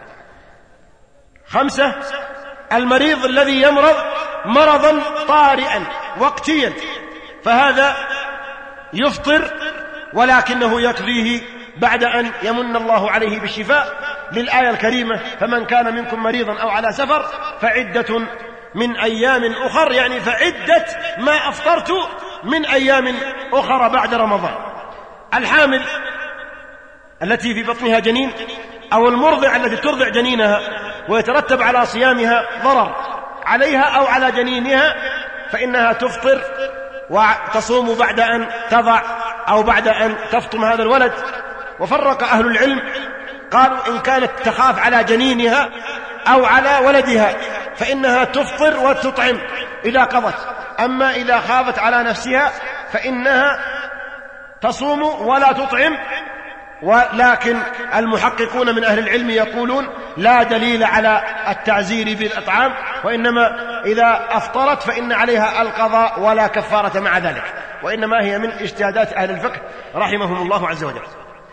5 المريض الذي يمرض مرضا طارئا وقتيا، فهذا يفطر ولكنه يقضيه بعد أن يمن الله عليه بالشفاء، للآية الكريمة: فمن كان منكم مريضا أو على سفر فعدة من أيام أخر، يعني فعدة ما أفطرت من أيام أخرى بعد رمضان. الحامل التي في بطنها جنين، أو المرضع التي ترضع جنينها ويترتب على صيامها ضرر عليها أو على جنينها، فإنها تفطر وتصوم بعد أن تضع أو بعد أن تفطم هذا الولد. وفرق أهل العلم، قالوا إن كانت تخاف على جنينها أو على ولدها فإنها تفطر وتطعم إذا قضت، أما إذا خافت على نفسها فإنها تصوم ولا تطعم. ولكن المحققون من أهل العلم يقولون لا دليل على التعزير بالإطعام، وإنما إذا أفطرت فإن عليها القضاء ولا كفارة مع ذلك، وإنما هي من اجتهادات أهل الفقه رحمهم الله عز وجل.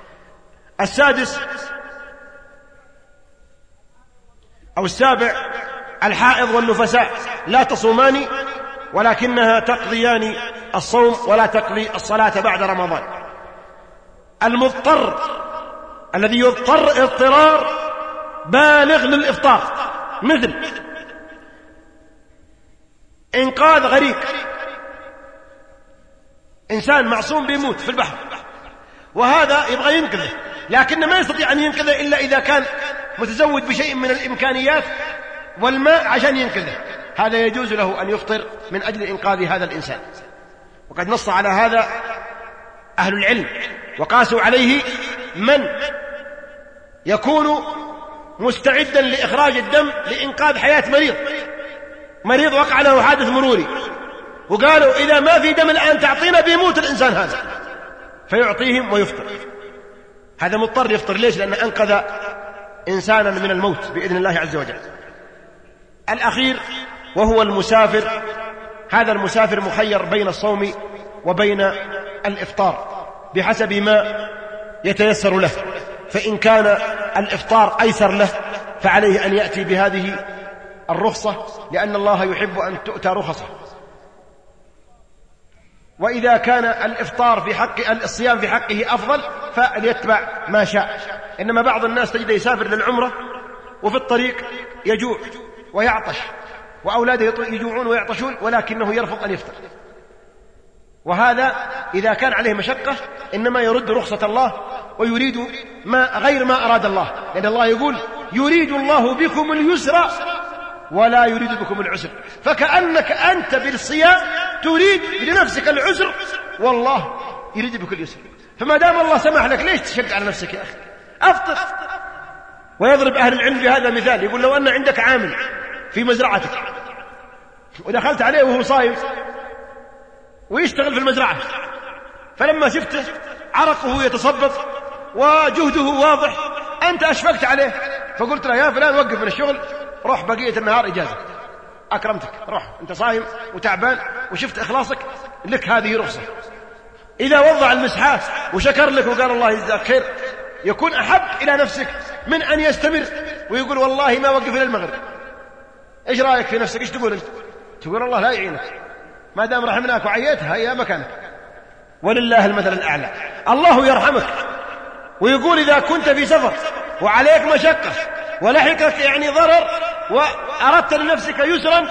7 الحائض والنفساء لا تصومان، ولكنها تقضيان الصوم ولا تقضي الصلاة بعد رمضان. المضطر الذي يضطر اضطرار بالغ للإفطار، مثل إنقاذ غريق، إنسان معصوم بيموت في البحر وهذا يبغى ينقذه، لكن ما يستطيع أن ينقذه إلا إذا كان متزود بشيء من الإمكانيات والماء عشان ينقذه، هذا يجوز له أن يفطر من أجل إنقاذ هذا الإنسان. وقد نص على هذا أهل العلم، وقاسوا عليه من يكون مستعدا لإخراج الدم لإنقاذ حياة مريض وقع له حادث مروري، وقالوا إذا ما في دم الآن تعطينا بيموت الإنسان هذا، فيعطيهم ويفطر. هذا مضطر يفطر، ليش؟ لأنه أنقذ إنسانا من الموت بإذن الله عز وجل. الأخير وهو المسافر، هذا المسافر مخير بين الصوم وبين الإفطار بحسب ما يتيسر له، فإن كان الإفطار أيسر له فعليه أن يأتي بهذه الرخصة، لأن الله يحب أن تؤتى رخصه. وإذا كان الإفطار في حق الصيام في حقه أفضل فليتبع ما شاء. إنما بعض الناس تجد يسافر للعمرة وفي الطريق يجوع ويعطش، وأولاده يجوعون ويعطشون، ولكنه يرفض أن يفطر، وهذا إذا كان عليه مشقة إنما يرد رخصة الله ويريد غير ما أراد الله، لأن الله يقول يريد الله بكم اليسر ولا يريد بكم العسر، فكأنك أنت بالصيام تريد لنفسك العسر والله يريد بك اليسر، فما دام الله سمح لك ليش تشق على نفسك يا أخي؟ أفطر. ويضرب أهل العلم بهذا مثال، يقول لو أن عندك عامل في مزرعتك ودخلت عليه وهو صايم ويشتغل في المزرعة، فلما شفته عرقه يتصبب وجهده واضح، أنت أشفقت عليه فقلت له يا فلان وقف من الشغل روح بقية النهار إجازة، أكرمتك، روح أنت صايم وتعبان وشفت إخلاصك لك هذه رخصة. إذا وضع المسحات وشكر لك وقال الله يجزاك خير يكون أحب إلى نفسك من أن يستمر ويقول والله ما وقف إلى المغرب. إيش رأيك في نفسك؟ إيش تقول أنت؟ تقول الله لا يعينك، ما دام رحمناك وعيتها هي مكانك. ولله المثل الأعلى. الله يرحمك ويقول إذا كنت في سفر وعليك مشقة ولحقك يعني ضرر وأردت لنفسك يسرا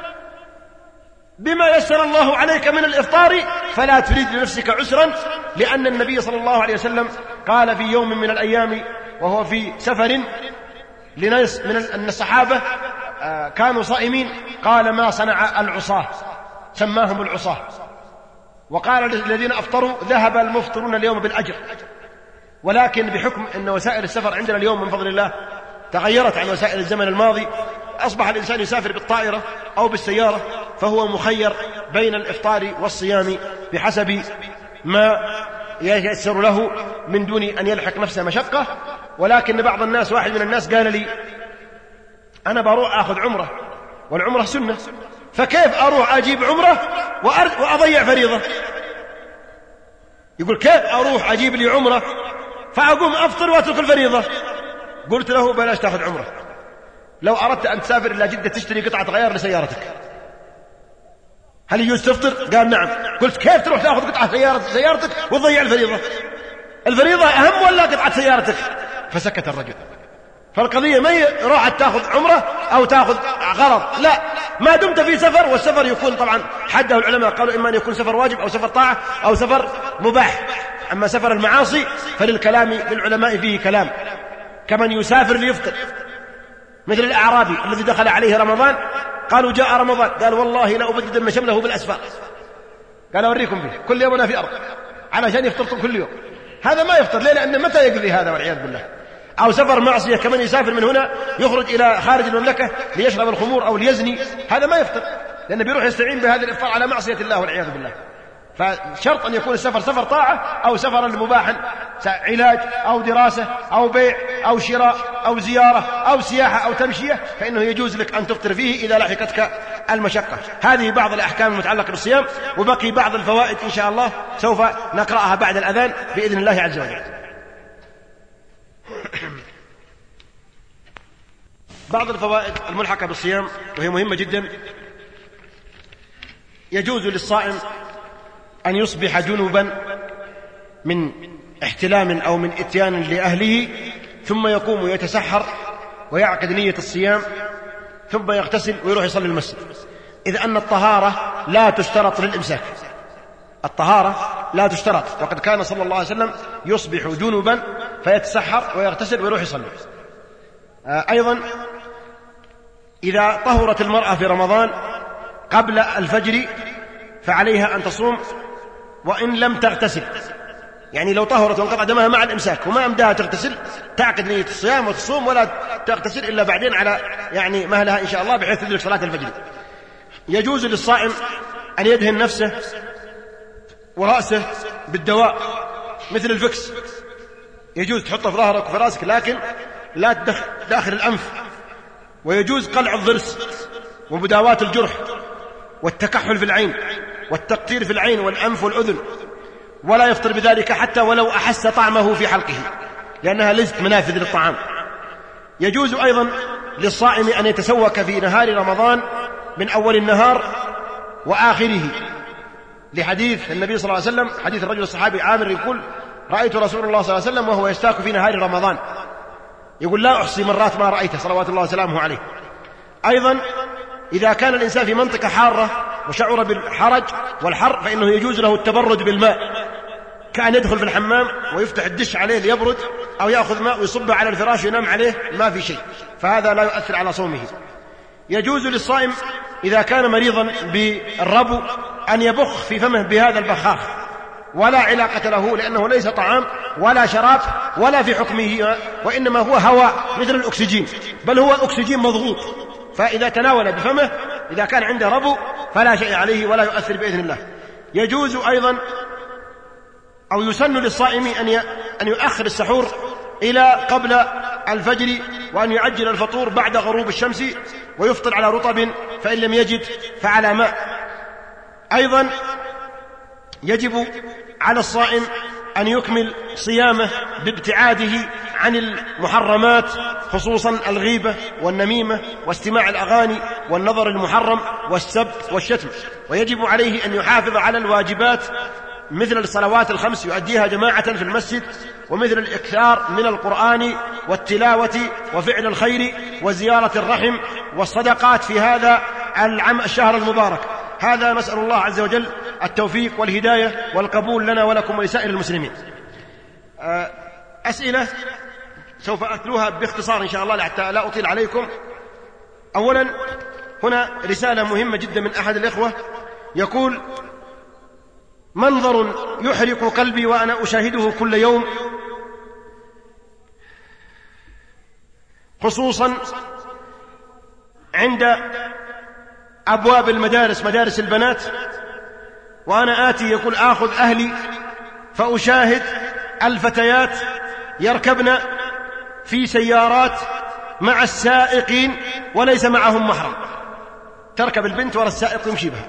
بما يسر الله عليك من الإفطار فلا تريد لنفسك عسرا، لأن النبي صلى الله عليه وسلم قال في يوم من الأيام وهو في سفر لناس من الصحابة كانوا صائمين، قال ما صنع العصاة، سماهم العصاة، وقال للذين أفطروا ذهب المفطرون اليوم بالأجر، ولكن بحكم أن وسائل السفر عندنا اليوم من فضل الله تغيرت عن وسائل الزمن الماضي، أصبح الإنسان يسافر بالطائرة أو بالسيارة، فهو مخير بين الإفطار والصيام بحسب ما ييسر له من دون أن يلحق نفسه مشقة. ولكن بعض الناس، واحد من الناس قال لي أنا بروح أخذ عمرة والعمرة سنة، فكيف أروح أجيب عمرة وأضيع فريضة؟ يقول كيف أروح أجيب لي عمرة فأقوم أفطر وأترك الفريضة؟ قلت له بلاش تأخذ عمرة، لو أردت أن تسافر إلى جدة تشتري قطعة غيار لسيارتك هل يجوز تفطر؟ قال نعم. قلت كيف تروح تأخذ قطعة سيارتك وتضيع الفريضة؟ الفريضة أهم ولا قطعة سيارتك؟ فسكت الرجل. فالقضية ما راحت تأخذ عمرة أو تأخذ غرض، لا، ما دمت في سفر، والسفر يكون طبعا حده العلماء قالوا إما أن يكون سفر واجب أو سفر طاعة أو سفر مباح. أما سفر المعاصي فللكلام للعلماء فيه كلام، كمن يسافر ليفطر، مثل الأعرابي الذي دخل عليه رمضان قالوا جاء رمضان قال والله لا أبددن شمله بالأسفار، قال أوريكم فيه كل يوم أنا في أرض علشان يفطر كل يوم. هذا ما يفطر ليه؟ لأنه متى يقضي هذا والعياذ بالله. أو سفر معصية كمن يسافر من هنا يخرج إلى خارج المملكة ليشرب الخمور أو ليزني، هذا ما يفطر لأنه بيروح يستعين بهذا الإفطار على معصية الله والعياذ بالله. فشرط أن يكون السفر سفر طاعة أو سفر مباحا، علاج أو دراسة أو بيع أو شراء أو زيارة أو سياحة أو تمشية، فإنه يجوز لك أن تفطر فيه إذا لحقتك المشقة. هذه بعض الأحكام المتعلقة بالصيام، وبقي بعض الفوائد إن شاء الله سوف نقرأها بعد الأذان بإذن الله عز وجل. بعض الفوائد الملحقة بالصيام وهي مهمة جدا: يجوز للصائم أن يصبح جنبا من احتلام أو من إتيان لأهله، ثم يقوم يتسحر ويعقد نية الصيام، ثم يغتسل ويروح يصلي المسجد، إذ أن الطهارة لا تشترط للإمساك. الطهارة لا تشترط، وقد كان صلى الله عليه وسلم يصبح جنبا فيتسحر ويغتسل ويروح يصلي. أيضا إذا طهرت المرأة في رمضان قبل الفجر فعليها أن تصوم وإن لم تغتسل، يعني لو طهرت وانقطع دمها مع الإمساك وما أمدها تغتسل تعقد نية الصيام وتصوم ولا تغتسل إلا بعدين على يعني مهلها إن شاء الله بحيث تدرك صلاة الفجر. يجوز للصائم أن يدهن نفسه ورأسه بالدواء مثل الفكس، يجوز تحطه في ظهرك وفي رأسك لكن لا تدخل داخل الأنف. ويجوز قلع الضرس ومداواة الجرح والتكحل في العين والتقطير في العين والأنف والأذن، ولا يفطر بذلك حتى ولو أحس طعمه في حلقه لأنها ليست منافذ للطعام. يجوز أيضا للصائم أن يتسوك في نهار رمضان من أول النهار وآخره، لحديث النبي صلى الله عليه وسلم، حديث الرجل الصحابي عامر يقول: رأيت رسول الله صلى الله عليه وسلم وهو يستاك في نهار رمضان، يقول لا أحصي مرات ما رأيته صلوات الله وسلامه عليه. أيضا إذا كان الإنسان في منطقة حارة وشعر بالحرج والحر فإنه يجوز له التبرد بالماء، كأن يدخل في الحمام ويفتح الدش عليه ليبرد، أو يأخذ ماء ويصبه على الفراش وينام عليه ما في شيء، فهذا لا يؤثر على صومه. يجوز للصائم إذا كان مريضا بالربو أن يبخ في فمه بهذا البخاخ، ولا علاقة له لأنه ليس طعام ولا شراب ولا في حكمه، وإنما هو هواء مثل الأكسجين، بل هو أكسجين مضغوط، فإذا تناول بفمه إذا كان عنده ربو فلا شيء عليه ولا يؤثر بإذن الله. يجوز أيضا أو يسن للصائم أن يؤخر السحور إلى قبل الفجر، وأن يعجل الفطور بعد غروب الشمس، ويفطر على رطب، فإن لم يجد فعلى ماء. أيضا يجب على الصائم أن يكمل صيامه بابتعاده عن المحرمات، خصوصا الغيبة والنميمة واستماع الأغاني والنظر المحرم والسب والشتم. ويجب عليه أن يحافظ على الواجبات مثل الصلوات الخمس يؤديها جماعة في المسجد، ومثل الإكثار من القرآن والتلاوة وفعل الخير وزيارة الرحم والصدقات في هذا الشهر المبارك. هذا نسأل الله عز وجل التوفيق والهداية والقبول لنا ولكم ولسائر المسلمين. أسئلة سوف أتلوها باختصار إن شاء الله حتى لا أطيل عليكم. أولا هنا رسالة مهمة جدا من أحد الإخوة يقول: منظر يحرق قلبي وأنا أشاهده كل يوم، خصوصا عند أبواب المدارس، مدارس البنات، وأنا آتي يقول آخذ أهلي فأشاهد الفتيات يركبن في سيارات مع السائقين وليس معهم محرم، تركب البنت ولا السائق يمشي بها.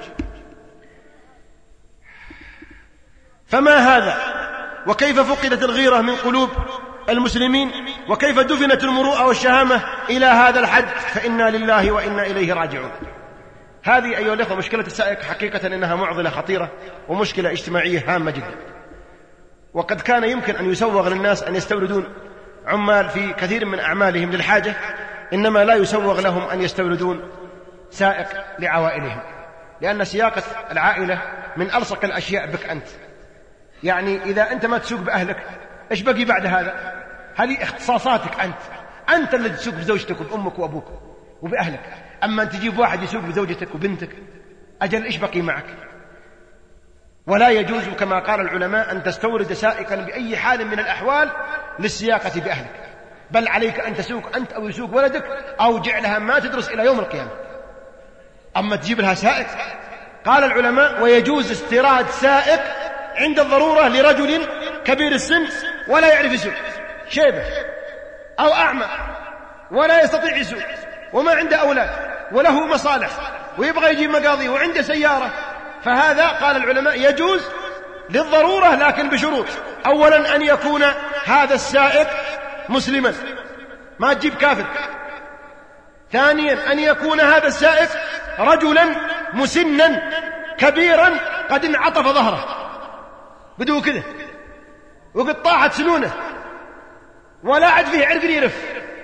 فما هذا؟ وكيف فقدت الغيرة من قلوب المسلمين؟ وكيف دفنت المروءة والشهامة إلى هذا الحد؟ فإنا لله وإنا إليه راجعون. هذه أيها الأخوة مشكلة السائق حقيقة إنها معضلة خطيرة ومشكلة اجتماعية هامة جدا. وقد كان يمكن أن يسوغ للناس أن يستوردون عمال في كثير من أعمالهم للحاجة، إنما لا يسوغ لهم أن يستوردون سائق لعوائلهم، لأن سياقة العائلة من ألصق الأشياء بك أنت. يعني إذا أنت ما تسوق بأهلك إيش بقي بعد هذا؟ هذه اختصاصاتك أنت الذي تسوق بزوجتك وبأمك وأبوك وبأهلك. أما أن تجيب واحد يسوق بزوجتك وبنتك، أجل إيش بقي معك؟ ولا يجوز كما قال العلماء أن تستورد سائقا بأي حال من الأحوال للسياقة بأهلك، بل عليك أن تسوق أنت أو يسوق ولدك أو جعلها ما تدرس إلى يوم القيامة. أما تجيب لها سائق، قال العلماء: ويجوز استيراد سائق عند الضرورة لرجل كبير السن ولا يعرف يسوق، شيبة أو أعمى ولا يستطيع يسوق وما عنده أولاد وله مصالح ويبغى يجيب مقاضي وعنده سيارة، فهذا قال العلماء يجوز للضرورة، لكن بشروط: أولا أن يكون هذا السائق مسلما، ما تجيب كافر. ثانيا أن يكون هذا السائق رجلا مسنا كبيرا قد انعطف ظهره بدو كذا وقد طاحت سنونه ولا عد فيه عرق يرف،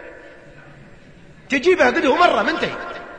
تجيبها قده مرة منتهي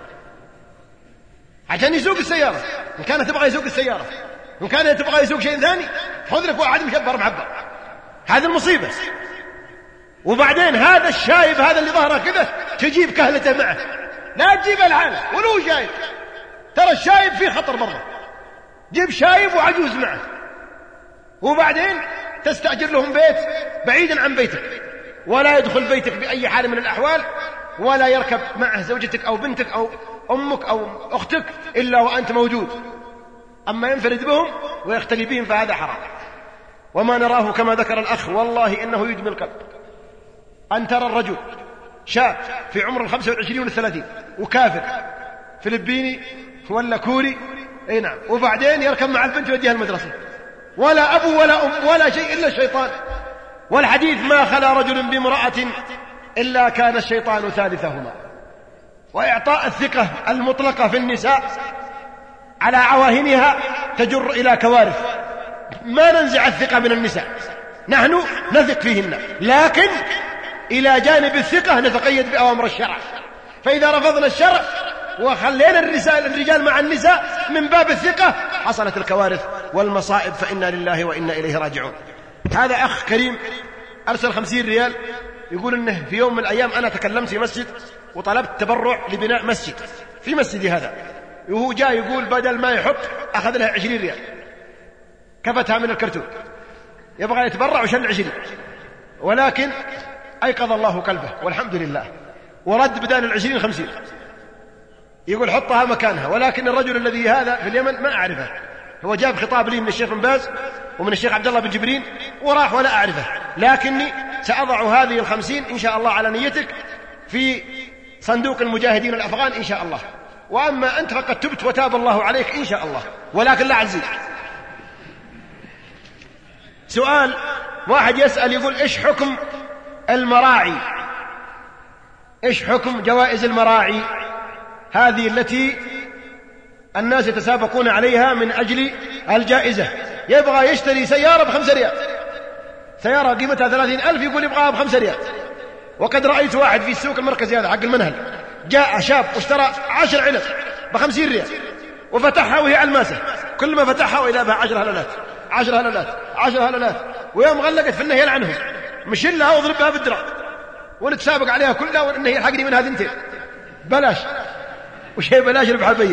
عشان يسوق السيارة. إن كانت تبغى يسوق السيارة، إن كانت تبغى يسوق شيء ثاني، خذ لك واحد مشبر محبر. هذه المصيبة. وبعدين هذا الشايب هذا اللي ظهره كذا تجيب كهلته معه، لا تجيب الحالة ولو شايب، ترى الشايب فيه خطر برضه. جيب شايب وعجوز معه، وبعدين تستأجر لهم بيت بعيدا عن بيتك، ولا يدخل بيتك بأي حال من الأحوال، ولا يركب معه زوجتك أو بنتك أو أمك أو أختك إلا وأنت موجود. أما ينفرد بهم ويختلي بهم فهذا حرام. وما نراه كما ذكر الأخ والله إنه يدمي القلب أن ترى الرجل شاب في عمر 25 و30 وكافر فلبيني ولا كوري، أي نعم، وبعدين يركب مع البنت ويوديها المدرسة، ولا أبو ولا أم ولا شيء إلا الشيطان. والحديث: ما خلا رجل بامرأة إلا كان الشيطان ثالثهما. وإعطاء الثقة المطلقة في النساء على عواهنها تجر إلى كوارث. ما ننزع الثقة من النساء، نحن نثق فيهن، لكن إلى جانب الثقة نتقيد بأوامر الشرع. فإذا رفضنا الشرع وخلينا الرجال مع النساء من باب الثقة حصلت الكوارث والمصائب، فإنا لله وإنا إليه راجعون. هذا أخ كريم أرسل 50 ريال يقول إنه في يوم من الأيام أنا تكلمت في مسجد وطلبت تبرع لبناء مسجد في مسجدي هذا، وهو جاء يقول بدل ما يحط أخذ لها 20 ريال كفتها من الكرتون، يبغى يتبرع وشل 20، ولكن أيقظ الله قلبه والحمد لله ورد بدال 20 50، يقول حطها مكانها. ولكن الرجل الذي هذا في اليمن ما أعرفه، هو جاب خطاب لي من الشيخ بن باز ومن الشيخ عبد الله بن جبرين وراح ولا أعرفه، لكني سأضع هذه 50 إن شاء الله على نيتك في صندوق المجاهدين الأفغان إن شاء الله، وأما أنت فقد تبت وتاب الله عليك إن شاء الله، ولكن لا عزيز. سؤال واحد يسأل يقول إيش حكم المراعي، إيش حكم جوائز المراعي هذه التي الناس يتسابقون عليها من أجل الجائزة؟ يبغى يشتري سيارة ب5 ريال، سيارة قيمتها 30,000 يقول يبغاها ب5 ريال. وقد رأيت واحد في السوق المركزي هذا حق المنهل جاء شاب واشترى 10 علب ب50 ريال وفتحها وهي علماسة، كل ما فتحها وإذا بها 10 هلالات 10 هلالات 10 هلالات، ويوم غلقت في النهي يلعنهم مشلها واضربها بالدرع ونتسابق عليها كلها وإنه يلحقني من هذه 2 بلاش، وشيء بلاش ربح البيت.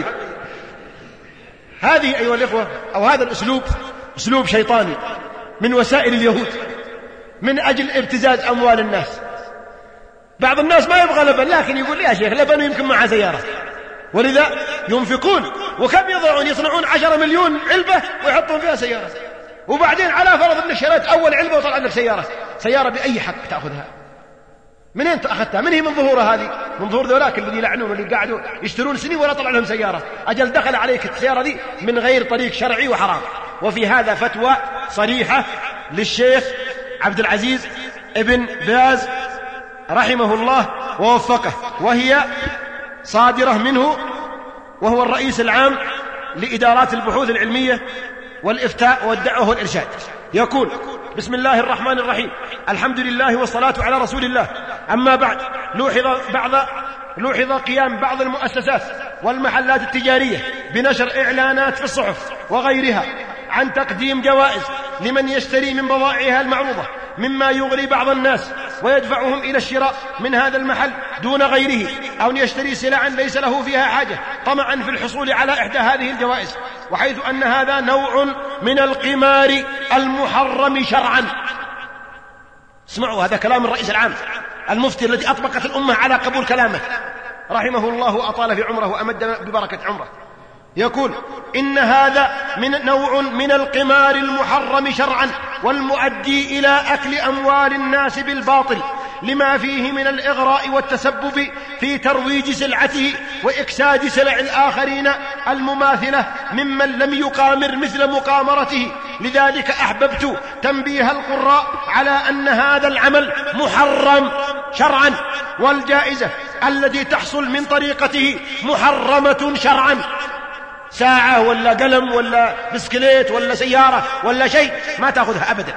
هذه أيها الإخوة أو هذا الأسلوب أسلوب شيطاني من وسائل اليهود من أجل ابتزاز أموال الناس. بعض الناس ما يبغى لبن، لكن يقول يا شيخ لبن يمكن معه سيارة، ولذا ينفقون. وكم يضعون؟ يصنعون 10 مليون علبة ويحطون فيها سيارة، وبعدين على فرض أنك شريت أول علبة وطلع لك سيارة بأي حق تأخذها؟ من أين أخذتها؟ من هي من ظهورها هذه؟ من ظهور ذولاك الذين يلعنون واللي قاعدوا يشترون سنين ولا طلع لهم سيارة. أجل دخل عليك السيارة دي من غير طريق شرعي وحرام. وفي هذا فتوى صريحة للشيخ عبد العزيز ابن باز رحمه الله ووفقه، وهي صادرة منه، وهو الرئيس العام لإدارات البحوث العلمية والإفتاء والدعوة والإرشاد. يقول: بسم الله الرحمن الرحيم، الحمد لله والصلاة على رسول الله، أما بعد، لوحظ قيام بعض المؤسسات والمحلات التجارية بنشر إعلانات في الصحف وغيرها عن تقديم جوائز لمن يشتري من بضائعها المعروضة، مما يغري بعض الناس ويدفعهم إلى الشراء من هذا المحل دون غيره، أو يشتري سلعا ليس له فيها حاجة طمعا في الحصول على إحدى هذه الجوائز، وحيث أن هذا نوع من القمار المحرم شرعا. اسمعوا، هذا كلام الرئيس العام المفتي الذي أطبقت الأمة على قبول كلامه رحمه الله وأطال في عمره وأمد ببركة عمره. يقول: إن هذا نوع من القمار المحرم شرعا، والمؤدي إلى أكل أموال الناس بالباطل، لما فيه من الإغراء والتسبب في ترويج سلعته وإكساد سلع الآخرين المماثلة ممن لم يقامر مثل مقامرته. لذلك أحببت تنبيه القراء على أن هذا العمل محرم شرعا، والجائزة التي تحصل من طريقته محرمة شرعا. ساعة ولا قلم ولا بسكليت ولا سيارة ولا شيء ما تأخذها أبدا،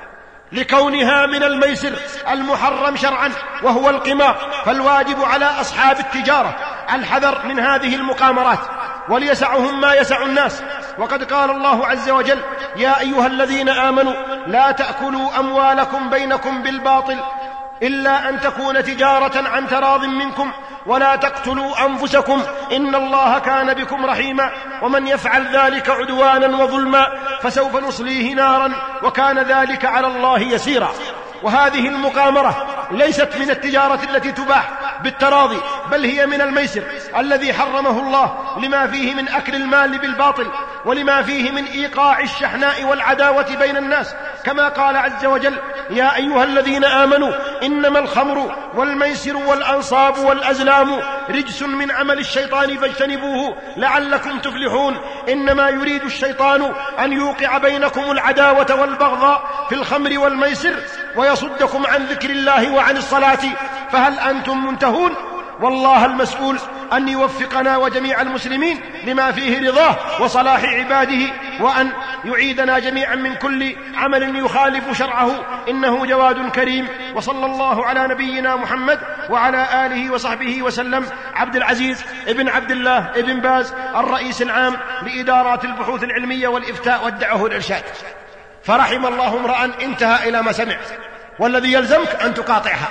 لكونها من الميسر المحرم شرعا وهو القمار. فالواجب على أصحاب التجارة الحذر من هذه المقامرات، وليسعهم ما يسع الناس. وقد قال الله عز وجل: يا أيها الذين آمنوا لا تأكلوا أموالكم بينكم بالباطل إلا أن تكون تجارة عن تراض منكم، ولا تقتلوا أنفسكم إن الله كان بكم رحيما، ومن يفعل ذلك عدوانا وظلما فسوف نصليه نارا وكان ذلك على الله يسيرا. وهذه المقامرة ليست من التجارة التي تباح بالتراضي، بل هي من الميسر الذي حرمه الله، لما فيه من أكل المال بالباطل، ولما فيه من إيقاع الشحناء والعداوة بين الناس، كما قال عز وجل: يا أيها الذين آمنوا إنما الخمر والميسر والأنصاب والأزلام رجس من عمل الشيطان فاجتنبوه لعلكم تفلحون. إنما يريد الشيطان أن يوقع بينكم العداوة والبغضاء في الخمر والميسر ويصدكم عن ذكر الله وعن الصلاة، فهل أنتم منتهون؟ والله المسؤول أن يوفقنا وجميع المسلمين لما فيه رضاه وصلاح عباده، وأن يعيدنا جميعا من كل عمل يخالف شرعه، إنه جواد كريم. وصلى الله على نبينا محمد وعلى آله وصحبه وسلم. عبد العزيز ابن عبد الله ابن باز، الرئيس العام لإدارات البحوث العلمية والإفتاء والدعوة والإرشاد. فرحم الله امرأ انتهى إلى ما سمع، والذي يلزمك أن تقاطعها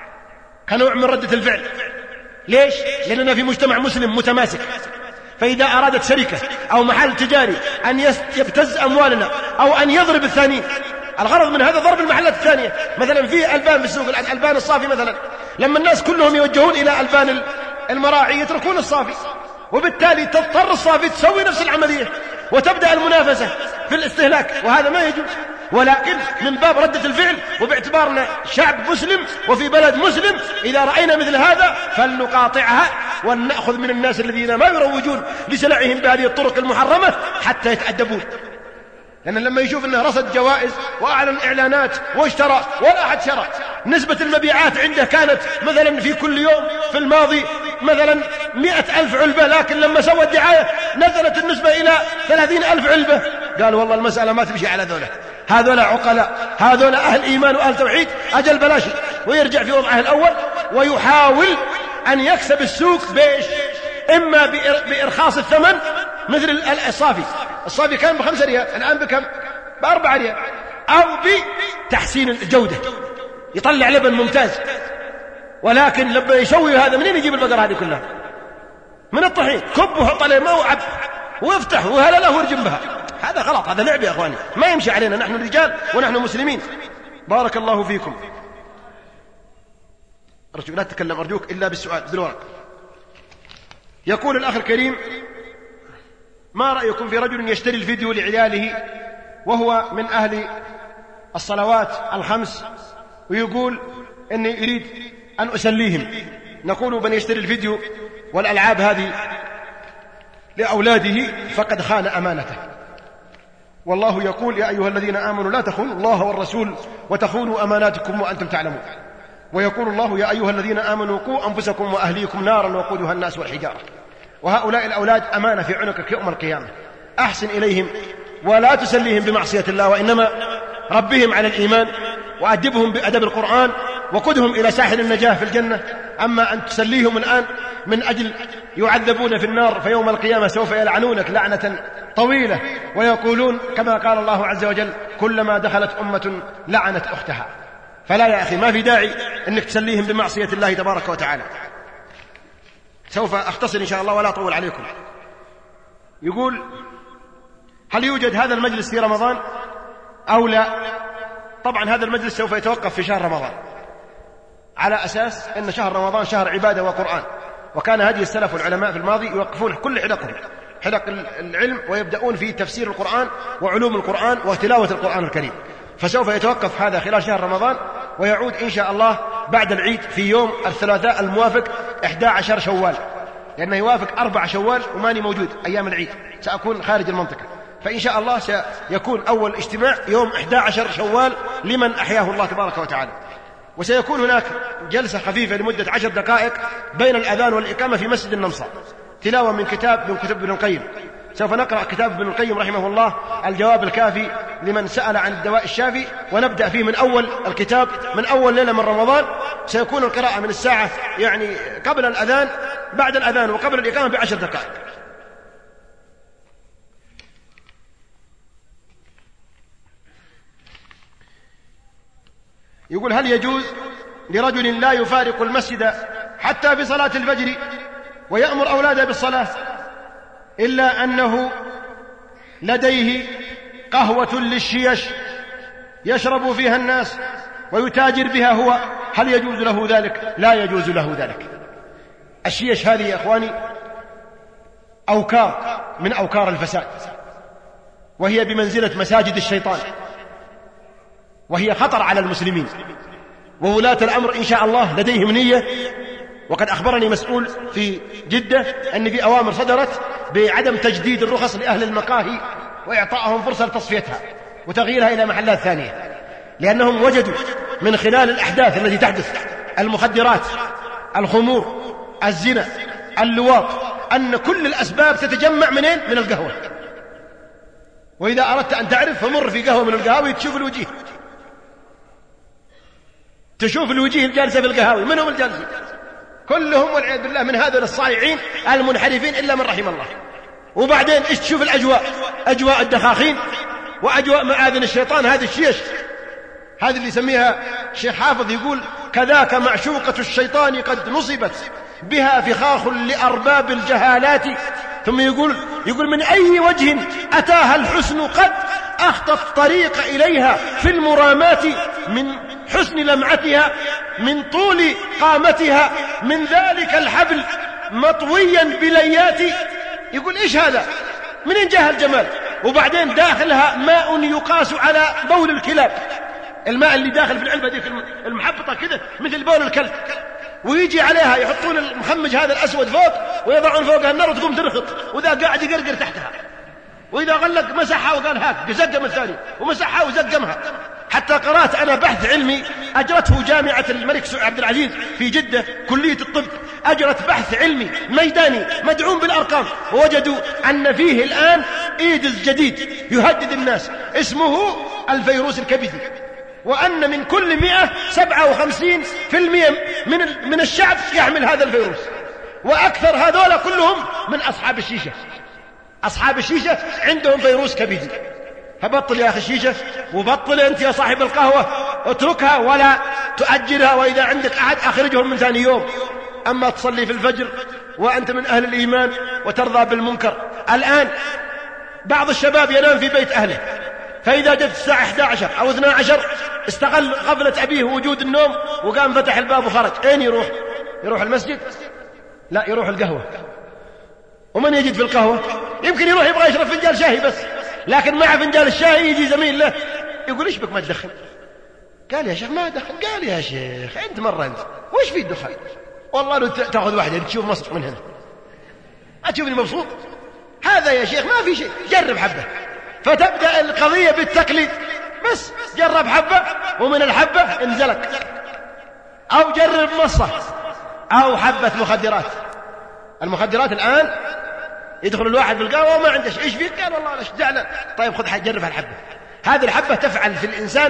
كنوع من ردة الفعل. ليش؟ لأننا في مجتمع مسلم متماسك، فإذا أرادت شركة أو محل تجاري أن يبتز أموالنا أو أن يضرب الثاني، الغرض من هذا ضرب المحلات الثانية. مثلا في ألبان في السوق، الألبان الصافي مثلا، لما الناس كلهم يوجهون إلى ألبان المراعي يتركون الصافي، وبالتالي تضطر الصافي تسوي نفس العملية وتبدأ المنافسة في الاستهلاك، وهذا ما يجوز. ولكن من باب ردة الفعل وباعتبارنا شعب مسلم وفي بلد مسلم، إذا رأينا مثل هذا فلنقاطعها ونأخذ من الناس الذين ما يروجون لسلعهم بهذه الطرق المحرمة حتى يتأدبون. لأن لما يشوف أنه رصد جوائز وأعلن إعلانات واشترى، ولا أحد شرى، نسبة المبيعات عنده كانت مثلا في كل يوم في الماضي مثلا 100,000 علبة، لكن لما سوى الدعاية نزلت النسبة إلى 30,000 علبة. قال والله المسألة ما تمشي على هذولا عقلاء، هذولا أهل إيمان وأهل توحيد، أجل بلاشي، ويرجع في وضعه الأول ويحاول أن يكسب السوق بإيش؟ إما بإرخاص الثمن مثل الصافي كان ب5 ريال، الآن بكم؟ ب4 ريال، أو بتحسين الجودة، يطلع لبن ممتاز. ولكن لما يسوي هذا منين يجيب البقرة هذه كلها؟ من الطحين، كب وحط عليه ماء وعب ويفتح وهلله ويرجم بها. هذا غلط، هذا لعب يا أخواني، ما يمشي علينا، نحن رجال ونحن مسلمين. بارك الله فيكم. أرجوك لا تتكلم، أرجوك إلا بالسؤال بالورق. يقول الأخ الكريم: ما رأيكم في رجل يشتري الفيديو لعياله وهو من أهل الصلوات الخمس، ويقول إني أريد أن أسليهم؟ نقول من يشتري الفيديو والألعاب هذه لأولاده فقد خان أمانته، والله يقول: يا أيها الذين آمنوا لا تخونوا الله والرسول وتخونوا أماناتكم وأنتم تعلمون. ويقول الله: يا أيها الذين آمنوا قوا أنفسكم وأهليكم نارا وقودها الناس والحجارة. وهؤلاء الأولاد أمانة في عنقك يوم القيامة، أحسن إليهم ولا تسليهم بمعصية الله، وإنما ربهم على الإيمان وأدبهم بأدب القرآن وقدهم إلى ساحل النجاة في الجنة. أما أن تسليهم الآن من أجل يعذبون في النار، فيوم القيامة سوف يلعنونك لعنة طويلة، ويقولون كما قال الله عز وجل: كلما دخلت أمة لعنت أختها. فلا يا أخي، ما في داعي أنك تسليهم بمعصية الله تبارك وتعالى. سوف أختصر إن شاء الله ولا أطول عليكم. يقول: هل يوجد هذا المجلس في رمضان أو لا؟ طبعا هذا المجلس سوف يتوقف في شهر رمضان، على أساس أن شهر رمضان شهر عبادة وقرآن، وكان هدي السلف والعلماء في الماضي يوقفون كل حلقهم، حلق العلم، ويبدأون في تفسير القرآن وعلوم القرآن وتلاوة القرآن الكريم. فسوف يتوقف هذا خلال شهر رمضان، ويعود إن شاء الله بعد العيد في يوم الثلاثاء الموافق 11 شوال، لأنه يوافق 4 شوال وماني موجود أيام العيد، سأكون خارج المنطقة. فإن شاء الله سيكون أول اجتماع يوم 11 شوال لمن أحياه الله تبارك وتعالى. وسيكون هناك جلسة خفيفة لمدة 10 دقائق بين الأذان والإقامة في مسجد النمصة، تلاوة من كتاب من كتب ابن القيم. سوف نقرأ كتاب ابن القيم رحمه الله الجواب الكافي لمن سأل عن الدواء الشافي، ونبدأ فيه من أول الكتاب، من أول ليلة من رمضان. سيكون القراءة من الساعة يعني قبل الأذان، بعد الأذان وقبل الإقامة ب10 دقائق. يقول: هل يجوز لرجل لا يفارق المسجد حتى في صلاة الفجر ويأمر أولاده بالصلاة، إلا أنه لديه قهوة للشيش يشرب فيها الناس ويتاجر بها هو، هل يجوز له ذلك؟ لا يجوز له ذلك. الشيش هذه يا أخواني أوكار من أوكار الفساد، وهي بمنزلة مساجد الشيطان، وهي خطر على المسلمين. وولاة الأمر إن شاء الله لديهم نية، وقد أخبرني مسؤول في جدة أن في أوامر صدرت بعدم تجديد الرخص لأهل المقاهي وإعطائهم فرصة لتصفيتها وتغييرها إلى محلات ثانية، لأنهم وجدوا من خلال الأحداث التي تحدث، المخدرات، الخمور، الزنا، اللواط، أن كل الأسباب تتجمع منين؟ من القهوة. وإذا أردت أن تعرف فمر في قهوة من القهاوي تشوف الوجيه، تشوف الوجيه الجالسة في القهاوي، من هم الجالسين؟ كلهم والعياذ بالله من هذول الصائعين المنحرفين إلا من رحم الله. وبعدين إيش تشوف الأجواء؟ أجواء الدخاخين وأجواء معاذن الشيطان، هذه الشيش، هذه اللي يسميها الشيخ حافظ، يقول: كذاك معشوقة الشيطان قد نصبت بها فخاخ لأرباب الجهالات. ثم يقول من أي وجه أتاها الحسن قد أخطى الطريق إليها في المرامات، من حسن لمعتها، من طول قامتها، من ذلك الحبل مطويا بليات. يقول: إيش هذا؟ منين جاء الجمال؟ وبعدين داخلها ماء يقاس على بول الكلاب، الماء اللي داخل في العلبة دي المحبطة كده مثل بول الكلب، ويجي عليها يحطون المخمج هذا الأسود فوق ويضعون فوقها النار وتقوم ترخط، وذا قاعد يقرقر تحتها، وإذا غلق مسحها وقال هاك زقم الثاني ومسحها وزقمها. حتى قرأت أنا بحث علمي أجرته جامعة الملك عبد العزيز في جدة كلية الطب، أجرت بحث علمي ميداني مدعوم بالأرقام، ووجدوا أن فيه الآن إيدز جديد يهدد الناس اسمه الفيروس الكبدي، وأن من كل 157% من الشعب يحمل هذا الفيروس، وأكثر هذولا كلهم من أصحاب الشيشة. أصحاب الشيشة عندهم فيروس كبدي. فبطل يا أخي الشيشة، وبطل أنت يا صاحب القهوة، اتركها ولا تؤجرها، وإذا عندك أحد أخرجهم من ثاني يوم. أما تصلي في الفجر وأنت من أهل الإيمان وترضى بالمنكر. الآن بعض الشباب ينام في بيت أهله، فإذا جت الساعة 11 أو 12 استغل غفلة أبيه وجود النوم وقام فتح الباب وخرج. أين يروح؟ يروح المسجد؟ لا، يروح القهوة. ومن يجد في القهوة؟ يمكن يروح يبغى يشرب فنجان شاهي بس، لكن مع فنجان الشاي يجي زميل له يقول ايش بك ما تدخن؟ قال يا شيخ ما أدخن. قال يا شيخ أنت مرة أنت وش في الدخان؟ والله لو تأخذ واحدة تشوف مصر من هنا أتشوفني مبسوط. هذا يا شيخ ما في شيء، جرب حبة. فتبدأ القضية بالتقليد، بس جرب حبة ومن الحبة انزلك، أو جرب مصة أو حبة مخدرات. المخدرات الآن يدخل الواحد بالقهوة وما عنده ايش فيك؟ قال والله انا زعلان. طيب خذ جرب هالحبة. هذه الحبة تفعل في الإنسان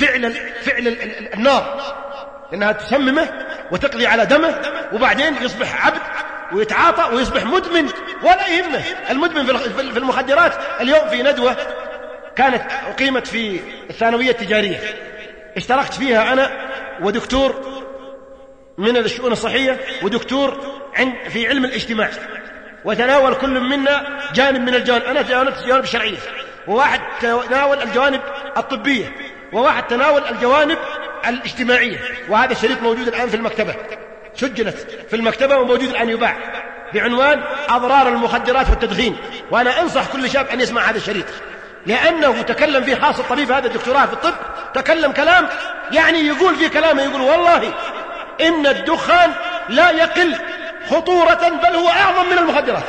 فعل النار، لأنها تسممه وتقضي على دمه، وبعدين يصبح عبد ويتعاطى ويصبح مدمن ولا يهمه. المدمن في المخدرات. اليوم في ندوة كانت أقيمت في الثانوية التجارية، اشتركت فيها أنا ودكتور من الشؤون الصحية ودكتور في علم الاجتماع، وتناول كل منا جانب من الجوانب. أنا تناولت الجوانب الشرعية، وواحد تناول الجوانب الطبية، وواحد تناول الجوانب الاجتماعية. وهذا الشريط موجود الآن في المكتبة، سجلت في المكتبة وموجود الآن يباع، بعنوان أضرار المخدرات والتدخين. وأنا أنصح كل شاب أن يسمع هذا الشريط، لأنه تكلم فيه خاص الطبيب هذا الدكتوراه في الطب، تكلم كلام يعني يقول في كلامه، يقول والله إن الدخان لا يقل خطورة بل هو أعظم من المخدرات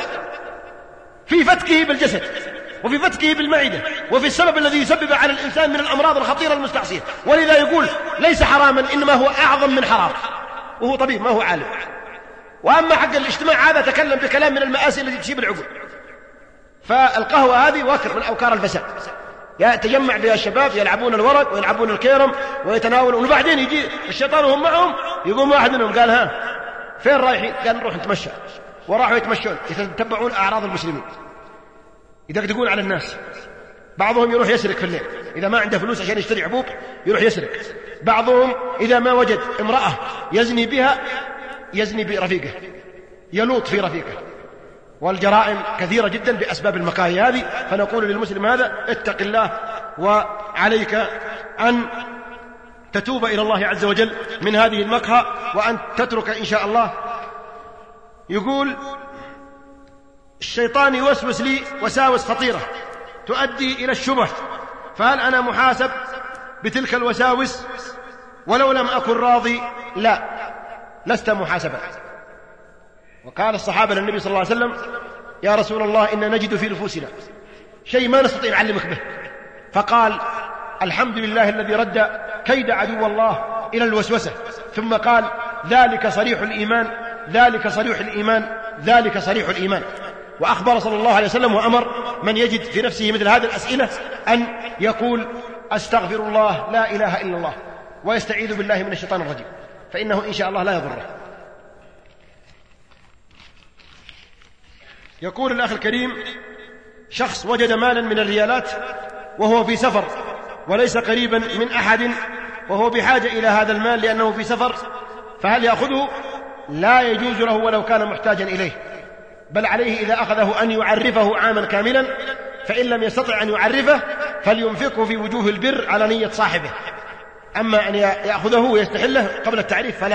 في فتكه بالجسد وفي فتكه بالمعدة وفي السبب الذي يسبب على الإنسان من الأمراض الخطيرة المستعصية. ولذا يقول ليس حراما، إنما هو أعظم من حرام، وهو طبيب ما هو عالم. وأما حق الاجتماع هذا تكلم بكلام من المآسي التي تصيب العقول. فالقهوة هذه وكر من أوكار الفساد، تجمع بها الشباب يلعبون الورق ويلعبون الكيرم ويتناولون، وبعدين يجي الشيطان وهم معهم، يقوم واحد منهم قال ها فين رايحين؟ قال نروح نتمشى. وراحوا يتمشون يتتبعون أعراض المسلمين، يدقدقون على الناس. بعضهم يروح يسرق في الليل إذا ما عنده فلوس عشان يشتري عبوب يروح يسرق. بعضهم إذا ما وجد امرأة يزني بها يزني برفيقه، يلوط في رفيقه. والجرائم كثيرة جدا بأسباب المكاهي هذه. فنقول للمسلم هذا اتق الله، وعليك أن تتوب إلى الله عز وجل من هذه المكهى، وأن تترك إن شاء الله. يقول الشيطان يوسوس لي وساوس خطيرة تؤدي إلى الشبه، فهل أنا محاسب بتلك الوساوس ولو لم أكن راضي؟ لا، لست محاسبا. وقال الصحابة للنبي صلى الله عليه وسلم يا رسول الله إن نجد في نفوسنا شيء ما نستطيع نعلمك به، فقال الحمد لله الذي رد كيد عدو الله إلى الوسوسة. ثم قال ذلك صريح الإيمان، ذلك صريح الإيمان، ذلك صريح الإيمان. وأخبر صلى الله عليه وسلم وأمر من يجد في نفسه مثل هذه الأسئلة أن يقول أستغفر الله لا إله إلا الله، ويستعيذ بالله من الشيطان الرجيم، فإنه إن شاء الله لا يضره. يقول الأخ الكريم شخص وجد مالا من الريالات وهو في سفر وليس قريبا من أحد، وهو بحاجة إلى هذا المال لأنه في سفر، فهل يأخذه؟ لا يجوز له ولو كان محتاجا إليه، بل عليه إذا أخذه أن يعرفه عاما كاملا، فإن لم يستطع أن يعرفه فلينفقه في وجوه البر على نية صاحبه. أما أن يأخذه ويستحله قبل التعريف فلا.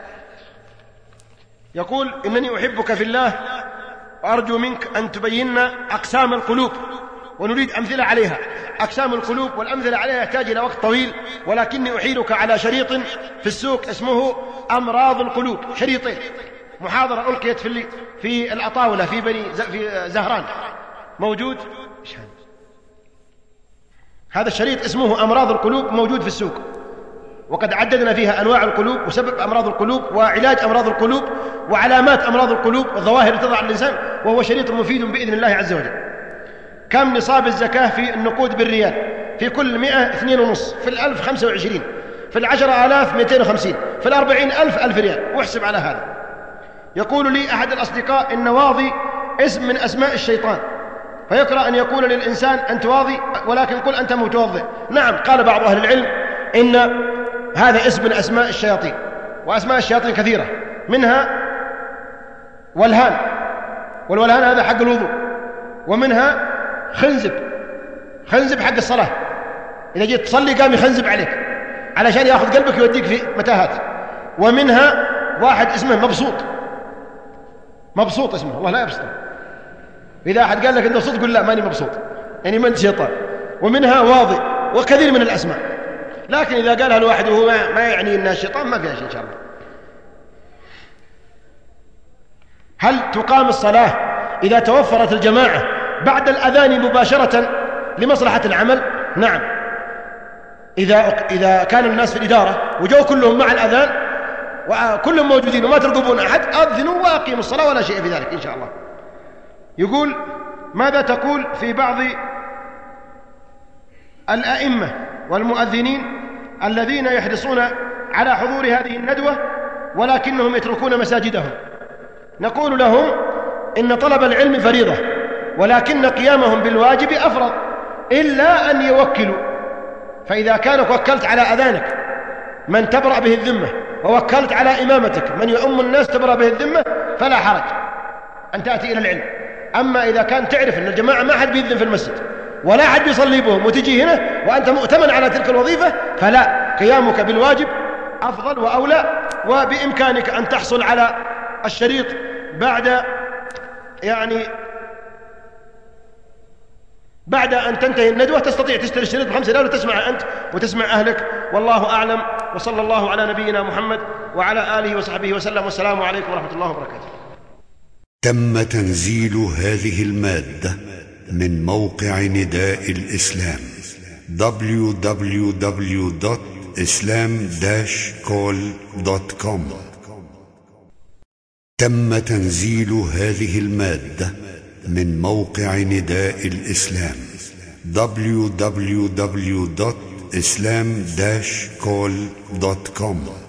يقول إنني أحبك في الله وأرجو منك أن تبين أقسام القلوب ونريد أمثلة عليها. أقسام القلوب والأمثلة عليها يحتاج إلى وقت طويل، ولكني أحيلك على شريط في السوق اسمه أمراض القلوب، شريطين، محاضرة ألقيت في الأطاولة في زهران، موجود. هذا الشريط اسمه أمراض القلوب، موجود في السوق، وقد عددنا فيها أنواع القلوب وسبب أمراض القلوب وعلاج أمراض القلوب وعلامات أمراض القلوب والظواهر تضع على الإنسان، وهو شريط مفيد بإذن الله عز وجل. كم نصاب الزكاة في النقود بالريال؟ في كل 100 2.5، في 1000 25، في 10,000 250، في 40,000 1000 ريال، واحسب على هذا. يقول لي أحد الأصدقاء إن واضي اسم من أسماء الشيطان، فيكره أن يقول للإنسان أنت واضي ولكن قل أنت متوضئ. نعم، قال بعض أهل العلم إن هذا اسم من أسماء الشياطين، وأسماء الشياطين كثيرة، منها والهان، والولهان هذا حق الوضوء، ومنها خنزب حق الصلاة، إذا جيت تصلي قام يخنزب عليك علشان يأخذ قلبك يوديك في متاهات. ومنها واحد اسمه مبسوط اسمه، الله لا يبسطه، إذا أحد قال لك أنت مبسوط قل لا ماني مبسوط، يعني ما أنت شيطان. ومنها واضي، وكثير من الأسماء، لكن إذا قالها الواحد وهو ما يعني أنها الشيطان ما فيها شيء إن شاء الله. هل تقام الصلاة إذا توفرت الجماعة بعد الأذان مباشرة لمصلحة العمل؟ نعم، إذا كان الناس في الإدارة وجوا كلهم مع الأذان وكلهم موجودين وما ترقبون أحد، أذنوا وأقيموا الصلاة ولا شيء في ذلك إن شاء الله. يقول ماذا تقول في بعض الأئمة والمؤذنين الذين يحرصون على حضور هذه الندوة ولكنهم يتركون مساجدهم؟ نقول لهم إن طلب العلم فريضة، ولكن قيامهم بالواجب أفرض، إلا أن يوكلوا. فإذا كانك وكلت على أذانك من تبرأ به الذمة، ووكلت على إمامتك من يؤم الناس تبرأ به الذمة، فلا حرج أن تأتي إلى العلم. أما إذا كان تعرف أن الجماعة ما حد بيذن في المسجد ولا حد بيصلي بهم وتجي هنا وأنت مؤتمن على تلك الوظيفة، فلا، قيامك بالواجب أفضل وأولى. وبإمكانك أن تحصل على الشريط بعد أن تنتهي الندوة، تستطيع تشتري الشريط ب5 ريال وتسمع أنت وتسمع أهلك، والله أعلم. وصلى الله على نبينا محمد وعلى آله وصحبه وسلم، والسلام عليكم ورحمة الله وبركاته. تم تنزيل هذه المادة من موقع نداء الإسلام www.islam-call.com. تم تنزيل هذه المادة من موقع نداء الإسلام www.islam-call.com.